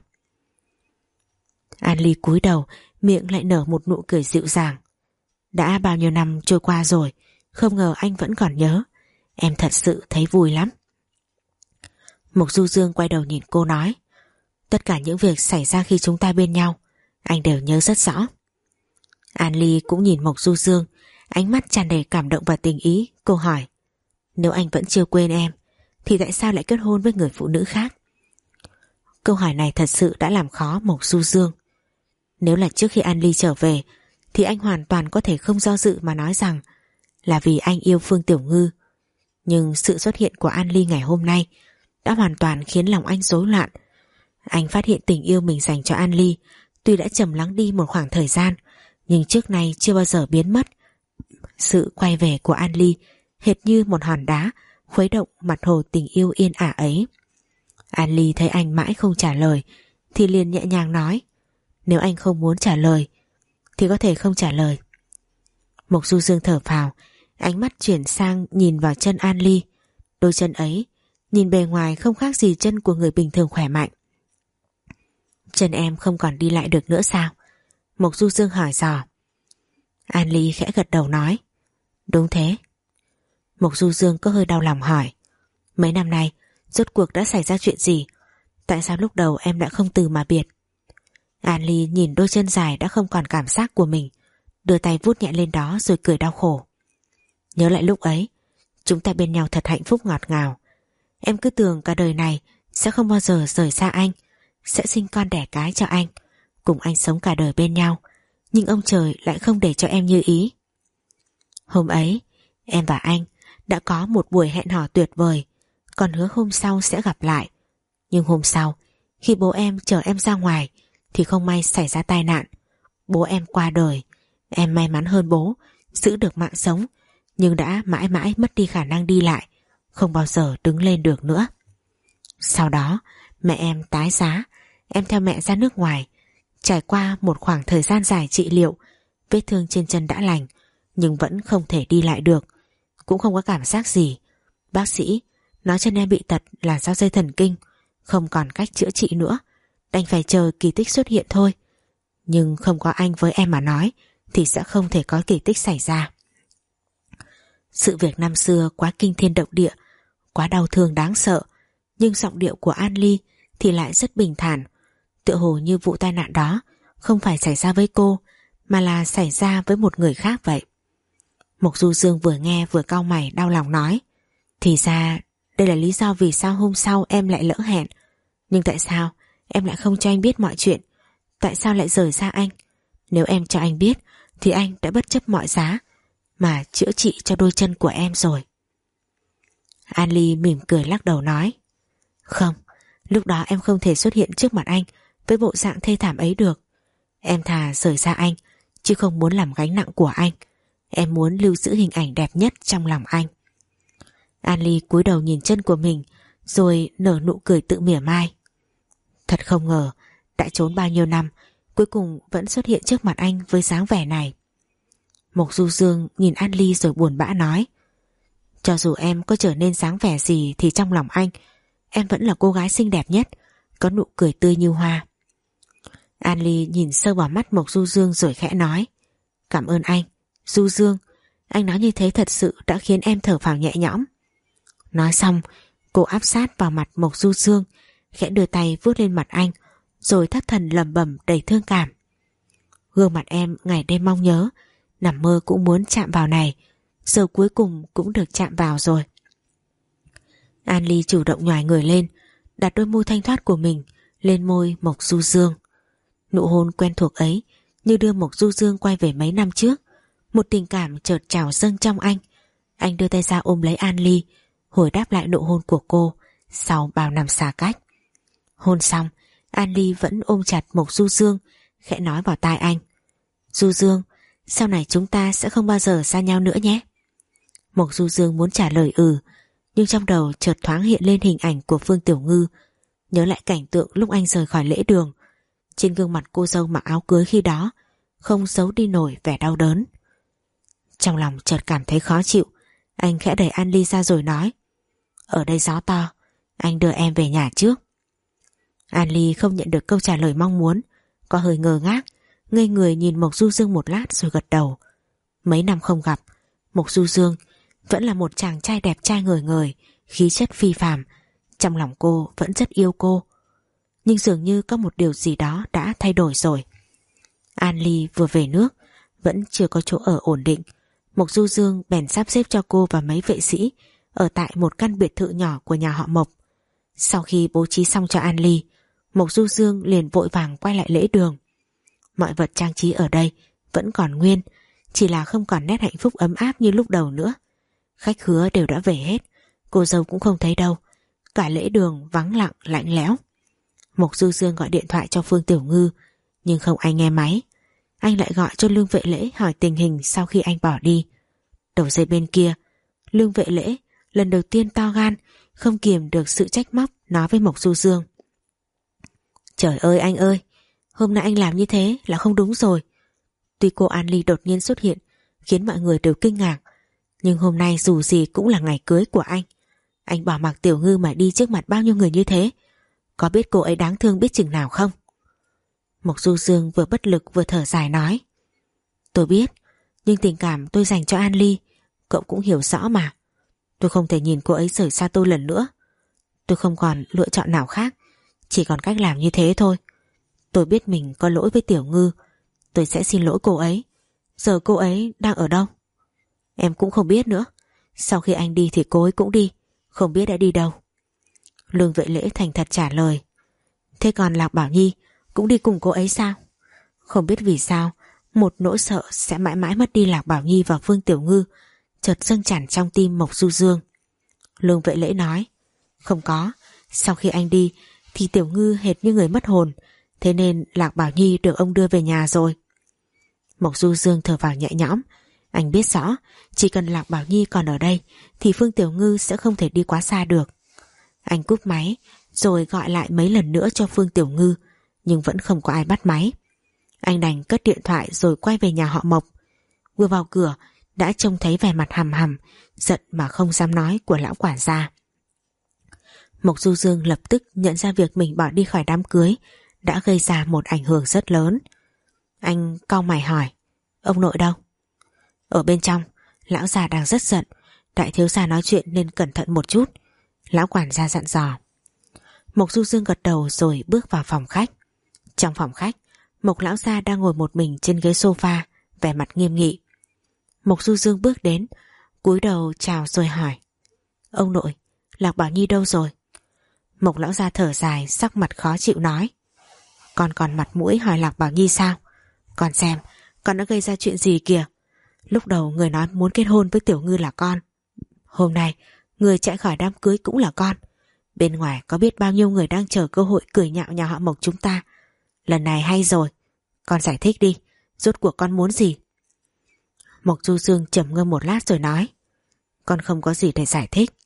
An Ly cúi đầu, miệng lại nở một nụ cười dịu dàng. Đã bao nhiêu năm trôi qua rồi, không ngờ anh vẫn còn nhớ. Em thật sự thấy vui lắm. Mộc Du Dương quay đầu nhìn cô nói: Tất cả những việc xảy ra khi chúng ta bên nhau, anh đều nhớ rất rõ. An Ly cũng nhìn Mộc Du Dương, ánh mắt tràn đầy cảm động và tình ý. Cô hỏi: Nếu anh vẫn chưa quên em, thì tại sao lại kết hôn với người phụ nữ khác? Câu hỏi này thật sự đã làm khó Mộc Du Dương. Nếu là trước khi An Ly trở về, thì anh hoàn toàn có thể không do dự mà nói rằng là vì anh yêu Phương Tiểu Ngư. Nhưng sự xuất hiện của An Ly ngày hôm nay đã hoàn toàn khiến lòng anh rối loạn. Anh phát hiện tình yêu mình dành cho An Ly tuy đã trầm lắng đi một khoảng thời gian, nhưng trước nay chưa bao giờ biến mất. Sự quay về của An Ly hệt như một hòn đá khuấy động mặt hồ tình yêu yên ả ấy. An Ly thấy anh mãi không trả lời thì liền nhẹ nhàng nói: nếu anh không muốn trả lời thì có thể không trả lời. Mộc Du Dương thở phào, ánh mắt chuyển sang nhìn vào chân An Ly. Đôi chân ấy nhìn bề ngoài không khác gì chân của người bình thường khỏe mạnh. Chân em không còn đi lại được nữa sao? Mộc Du Dương hỏi dò. An Ly khẽ gật đầu nói: đúng thế. Mộc Du Dương có hơi đau lòng hỏi: mấy năm nay rốt cuộc đã xảy ra chuyện gì? Tại sao lúc đầu em đã không từ mà biệt? An Ly nhìn đôi chân dài đã không còn cảm giác của mình, đưa tay vuốt nhẹ lên đó rồi cười đau khổ. Nhớ lại lúc ấy, chúng ta bên nhau thật hạnh phúc ngọt ngào. Em cứ tưởng cả đời này sẽ không bao giờ rời xa anh, sẽ sinh con đẻ cái cho anh, cùng anh sống cả đời bên nhau. Nhưng ông trời lại không để cho em như ý. Hôm ấy em và anh đã có một buổi hẹn hò tuyệt vời, còn hứa hôm sau sẽ gặp lại. Nhưng hôm sau, khi bố em chở em ra ngoài thì không may xảy ra tai nạn. Bố em qua đời. Em may mắn hơn bố, giữ được mạng sống, nhưng đã mãi mãi mất đi khả năng đi lại, không bao giờ đứng lên được nữa. Sau đó mẹ em tái giá. Em theo mẹ ra nước ngoài. Trải qua một khoảng thời gian dài trị liệu, vết thương trên chân đã lành, nhưng vẫn không thể đi lại được, cũng không có cảm giác gì. Bác sĩ nói chân em bị tật là do dây thần kinh, không còn cách chữa trị nữa, đành phải chờ kỳ tích xuất hiện thôi. Nhưng không có anh với em mà nói thì sẽ không thể có kỳ tích xảy ra. Sự việc năm xưa quá kinh thiên động địa, quá đau thương đáng sợ, nhưng giọng điệu của An Ly thì lại rất bình thản, tựa hồ như vụ tai nạn đó không phải xảy ra với cô, mà là xảy ra với một người khác vậy. Mộc Du Dương vừa nghe vừa cau mày đau lòng nói: thì ra đây là lý do vì sao hôm sau em lại lỡ hẹn. Nhưng tại sao em lại không cho anh biết mọi chuyện? Tại sao lại rời xa anh? Nếu em cho anh biết thì anh đã bất chấp mọi giá mà chữa trị cho đôi chân của em rồi. An Ly mỉm cười lắc đầu nói: không, lúc đó em không thể xuất hiện trước mặt anh với bộ dạng thê thảm ấy được. Em thà rời xa anh, chứ không muốn làm gánh nặng của anh. Em muốn lưu giữ hình ảnh đẹp nhất trong lòng anh. An Ly cúi đầu nhìn chân của mình, rồi nở nụ cười tự mỉa mai. Thật không ngờ, đã trốn bao nhiêu năm, cuối cùng vẫn xuất hiện trước mặt anh với dáng vẻ này. Mộc Du Dương nhìn An Ly rồi buồn bã nói: cho dù em có trở nên dáng vẻ gì thì trong lòng anh, em vẫn là cô gái xinh đẹp nhất, có nụ cười tươi như hoa. An Ly nhìn sâu vào mắt Mộc Du Dương rồi khẽ nói: cảm ơn anh, Du Dương. Anh nói như thế thật sự đã khiến em thở phào nhẹ nhõm. Nói xong, cô áp sát vào mặt Mộc Du Dương, khẽ đưa tay vuốt lên mặt anh, rồi thất thần lẩm bẩm đầy thương cảm: gương mặt em ngày đêm mong nhớ, nằm mơ cũng muốn chạm vào này, giờ cuối cùng cũng được chạm vào rồi. An Ly chủ động nhoài người lên, đặt đôi môi thanh thoát của mình lên môi Mộc Du Dương. Nụ hôn quen thuộc ấy như đưa Mộc Du Dương quay về mấy năm trước. Một tình cảm chợt trào dâng trong anh. Anh đưa tay ra ôm lấy An Ly, hồi đáp lại nụ hôn của cô sau bao năm xa cách. Hôn xong, An Ly vẫn ôm chặt Mộc Du Dương, khẽ nói vào tai anh: Du Dương, sau này chúng ta sẽ không bao giờ xa nhau nữa nhé. Mộc Du Dương muốn trả lời ừ, nhưng trong đầu chợt thoáng hiện lên hình ảnh của Phương Tiểu Ngư, nhớ lại cảnh tượng lúc anh rời khỏi lễ đường. Trên gương mặt cô dâu mặc áo cưới khi đó không giấu đi nổi vẻ đau đớn. Trong lòng chợt cảm thấy khó chịu, anh khẽ đẩy An Ly ra rồi nói: ở đây gió to, anh đưa em về nhà trước. An Ly không nhận được câu trả lời mong muốn, có hơi ngơ ngác, ngây người nhìn Mộc Du Dương một lát rồi gật đầu. Mấy năm không gặp, Mộc Du Dương vẫn là một chàng trai đẹp trai ngời ngời, khí chất phi phàm. Trong lòng cô vẫn rất yêu cô, nhưng dường như có một điều gì đó đã thay đổi rồi. An Ly vừa về nước, vẫn chưa có chỗ ở ổn định. Mộc Du Dương bèn sắp xếp cho cô và mấy vệ sĩ ở tại một căn biệt thự nhỏ của nhà họ Mộc. Sau khi bố trí xong cho An Ly, Mộc Du Dương liền vội vàng quay lại lễ đường. Mọi vật trang trí ở đây vẫn còn nguyên, chỉ là không còn nét hạnh phúc ấm áp như lúc đầu nữa. Khách khứa đều đã về hết, cô dâu cũng không thấy đâu, cả lễ đường vắng lặng lạnh lẽo. Mộc Du Dương gọi điện thoại cho Phương Tiểu Ngư, nhưng không ai nghe máy. Anh lại gọi cho Lương Vệ Lễ hỏi tình hình sau khi anh bỏ đi. Đầu dây bên kia, Lương Vệ Lễ lần đầu tiên to gan, không kiềm được sự trách móc, nói với Mộc Du Dương: Trời ơi anh ơi, hôm nay anh làm như thế là không đúng rồi. Tuy cô An Ly đột nhiên xuất hiện khiến mọi người đều kinh ngạc, nhưng hôm nay dù gì cũng là ngày cưới của anh. Anh bỏ mặc Tiểu Ngư mà đi trước mặt bao nhiêu người như thế, có biết cô ấy đáng thương biết chừng nào không? Mộc Du Dương vừa bất lực vừa thở dài nói: Tôi biết, nhưng tình cảm tôi dành cho An Ly cậu cũng hiểu rõ mà. Tôi không thể nhìn cô ấy rời xa tôi lần nữa. Tôi không còn lựa chọn nào khác, chỉ còn cách làm như thế thôi. Tôi biết mình có lỗi với Tiểu Ngư, tôi sẽ xin lỗi cô ấy. Giờ cô ấy đang ở đâu? Em cũng không biết nữa. Sau khi anh đi thì cô ấy cũng đi, không biết đã đi đâu. Lương Vệ Lễ thành thật trả lời. Thế còn Lạc Bảo Nhi cũng đi cùng cô ấy sao? Không biết vì sao một nỗi sợ sẽ mãi mãi mất đi Lạc Bảo Nhi và Phương Tiểu Ngư chợt dâng tràn trong tim Mộc Du Dương. Lương Vệ Lễ nói: Không có, sau khi anh đi thì Tiểu Ngư hệt như người mất hồn, thế nên Lạc Bảo Nhi được ông đưa về nhà rồi. Mộc Du Dương thở vào nhẹ nhõm. Anh biết rõ chỉ cần Lạc Bảo Nhi còn ở đây thì Phương Tiểu Ngư sẽ không thể đi quá xa được. Anh cúp máy rồi gọi lại mấy lần nữa cho Phương Tiểu Ngư, nhưng vẫn không có ai bắt máy. Anh đành cất điện thoại rồi quay về nhà họ Mộc. Vừa vào cửa đã trông thấy vẻ mặt hầm hầm, giận mà không dám nói của lão quản gia. Mộc Du Dương lập tức nhận ra việc mình bỏ đi khỏi đám cưới đã gây ra một ảnh hưởng rất lớn. Anh cau mày hỏi: Ông nội đâu? Ở bên trong, lão già đang rất giận, đại thiếu gia nói chuyện nên cẩn thận một chút, lão quản gia dặn dò. Mộc Du Dương gật đầu rồi bước vào phòng khách. Trong phòng khách, Mộc lão gia đang ngồi một mình trên ghế sofa, vẻ mặt nghiêm nghị. Mộc Du Dương bước đến, cúi đầu chào rồi hỏi: Ông nội, Lạc Bảo Nhi đâu rồi? Mộc lão gia thở dài, sắc mặt khó chịu nói: Con còn mặt mũi hỏi Lạc Bảo Nhi sao? Con xem, con đã gây ra chuyện gì kìa. Lúc đầu người nói muốn kết hôn với Tiểu Ngư là con, hôm nay người chạy khỏi đám cưới cũng là con. Bên ngoài có biết bao nhiêu người đang chờ cơ hội cười nhạo nhà họ Mộc chúng ta. Lần này hay rồi, con giải thích đi, rốt cuộc con muốn gì? Mộc Du Dương trầm ngâm một lát rồi nói: Con không có gì để giải thích.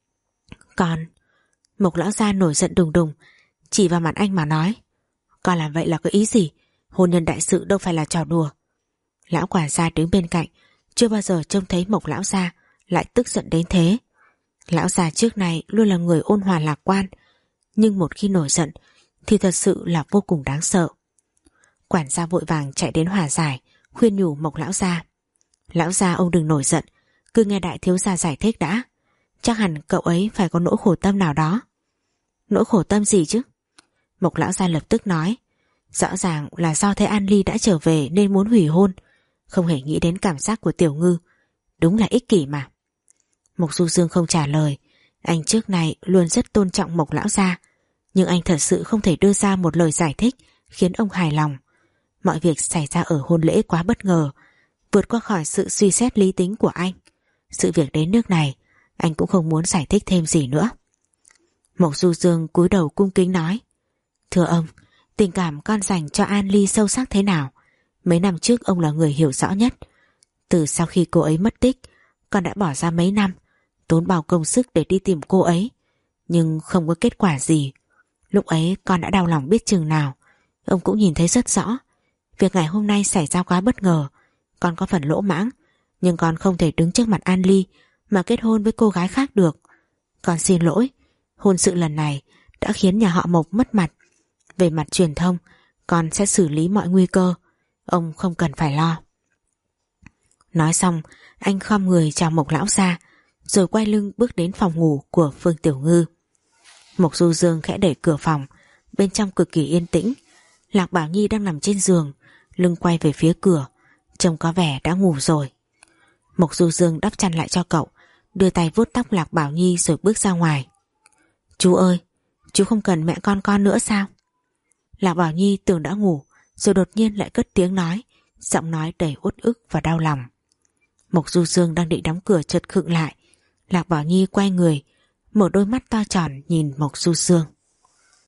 Con... Mộc lão gia nổi giận đùng đùng, chỉ vào mặt anh mà nói: Con làm vậy là có ý gì? Hôn nhân đại sự đâu phải là trò đùa. Lão quản gia đứng bên cạnh, chưa bao giờ trông thấy Mộc lão gia lại tức giận đến thế. Lão già trước này luôn là người ôn hòa lạc quan, nhưng một khi nổi giận thì thật sự là vô cùng đáng sợ. Quản gia vội vàng chạy đến hòa giải, khuyên nhủ Mộc lão gia: Lão gia ông đừng nổi giận, cứ nghe đại thiếu gia giải thích đã. Chắc hẳn cậu ấy phải có nỗi khổ tâm nào đó. Nỗi khổ tâm gì chứ? Mộc lão gia lập tức nói: Rõ ràng là do thấy An Ly đã trở về nên muốn hủy hôn, không hề nghĩ đến cảm giác của Tiểu Ngư. Đúng là ích kỷ mà. Mộc Du Dương không trả lời. Anh trước này luôn rất tôn trọng Mộc lão gia, nhưng anh thật sự không thể đưa ra một lời giải thích khiến ông hài lòng. Mọi việc xảy ra ở hôn lễ quá bất ngờ, vượt qua khỏi sự suy xét lý tính của anh. Sự việc đến nước này, anh cũng không muốn giải thích thêm gì nữa. Mộc Du Dương cúi đầu cung kính nói: Thưa ông, tình cảm con dành cho An Ly sâu sắc thế nào, mấy năm trước ông là người hiểu rõ nhất. Từ sau khi cô ấy mất tích, con đã bỏ ra mấy năm, tốn bao công sức để đi tìm cô ấy, nhưng không có kết quả gì. Lúc ấy con đã đau lòng biết chừng nào. Ông cũng nhìn thấy rất rõ, việc ngày hôm nay xảy ra quá bất ngờ. Con có phần lỗ mãng, nhưng con không thể đứng trước mặt An Ly mà kết hôn với cô gái khác được. Con xin lỗi, hôn sự lần này đã khiến nhà họ Mộc mất mặt. Về mặt truyền thông, con sẽ xử lý mọi nguy cơ, ông không cần phải lo. Nói xong, anh khom người chào Mộc lão gia, rồi quay lưng bước đến phòng ngủ của Phương Tiểu Ngư. Mộc Du Dương khẽ đẩy cửa phòng, bên trong cực kỳ yên tĩnh. Lạc Bảo Nhi đang nằm trên giường, lưng quay về phía cửa, trông có vẻ đã ngủ rồi. Mộc Du Dương đắp chăn lại cho cậu, đưa tay vuốt tóc Lạc Bảo Nhi rồi bước ra ngoài. Chú ơi, chú không cần mẹ con con nữa sao? Lạc Bảo Nhi tưởng đã ngủ, rồi đột nhiên lại cất tiếng nói, giọng nói đầy uất ức và đau lòng. Mộc Du Sương đang định đóng cửa chợt khựng lại. Lạc Bảo Nhi quay người, một đôi mắt to tròn nhìn Mộc Du Sương.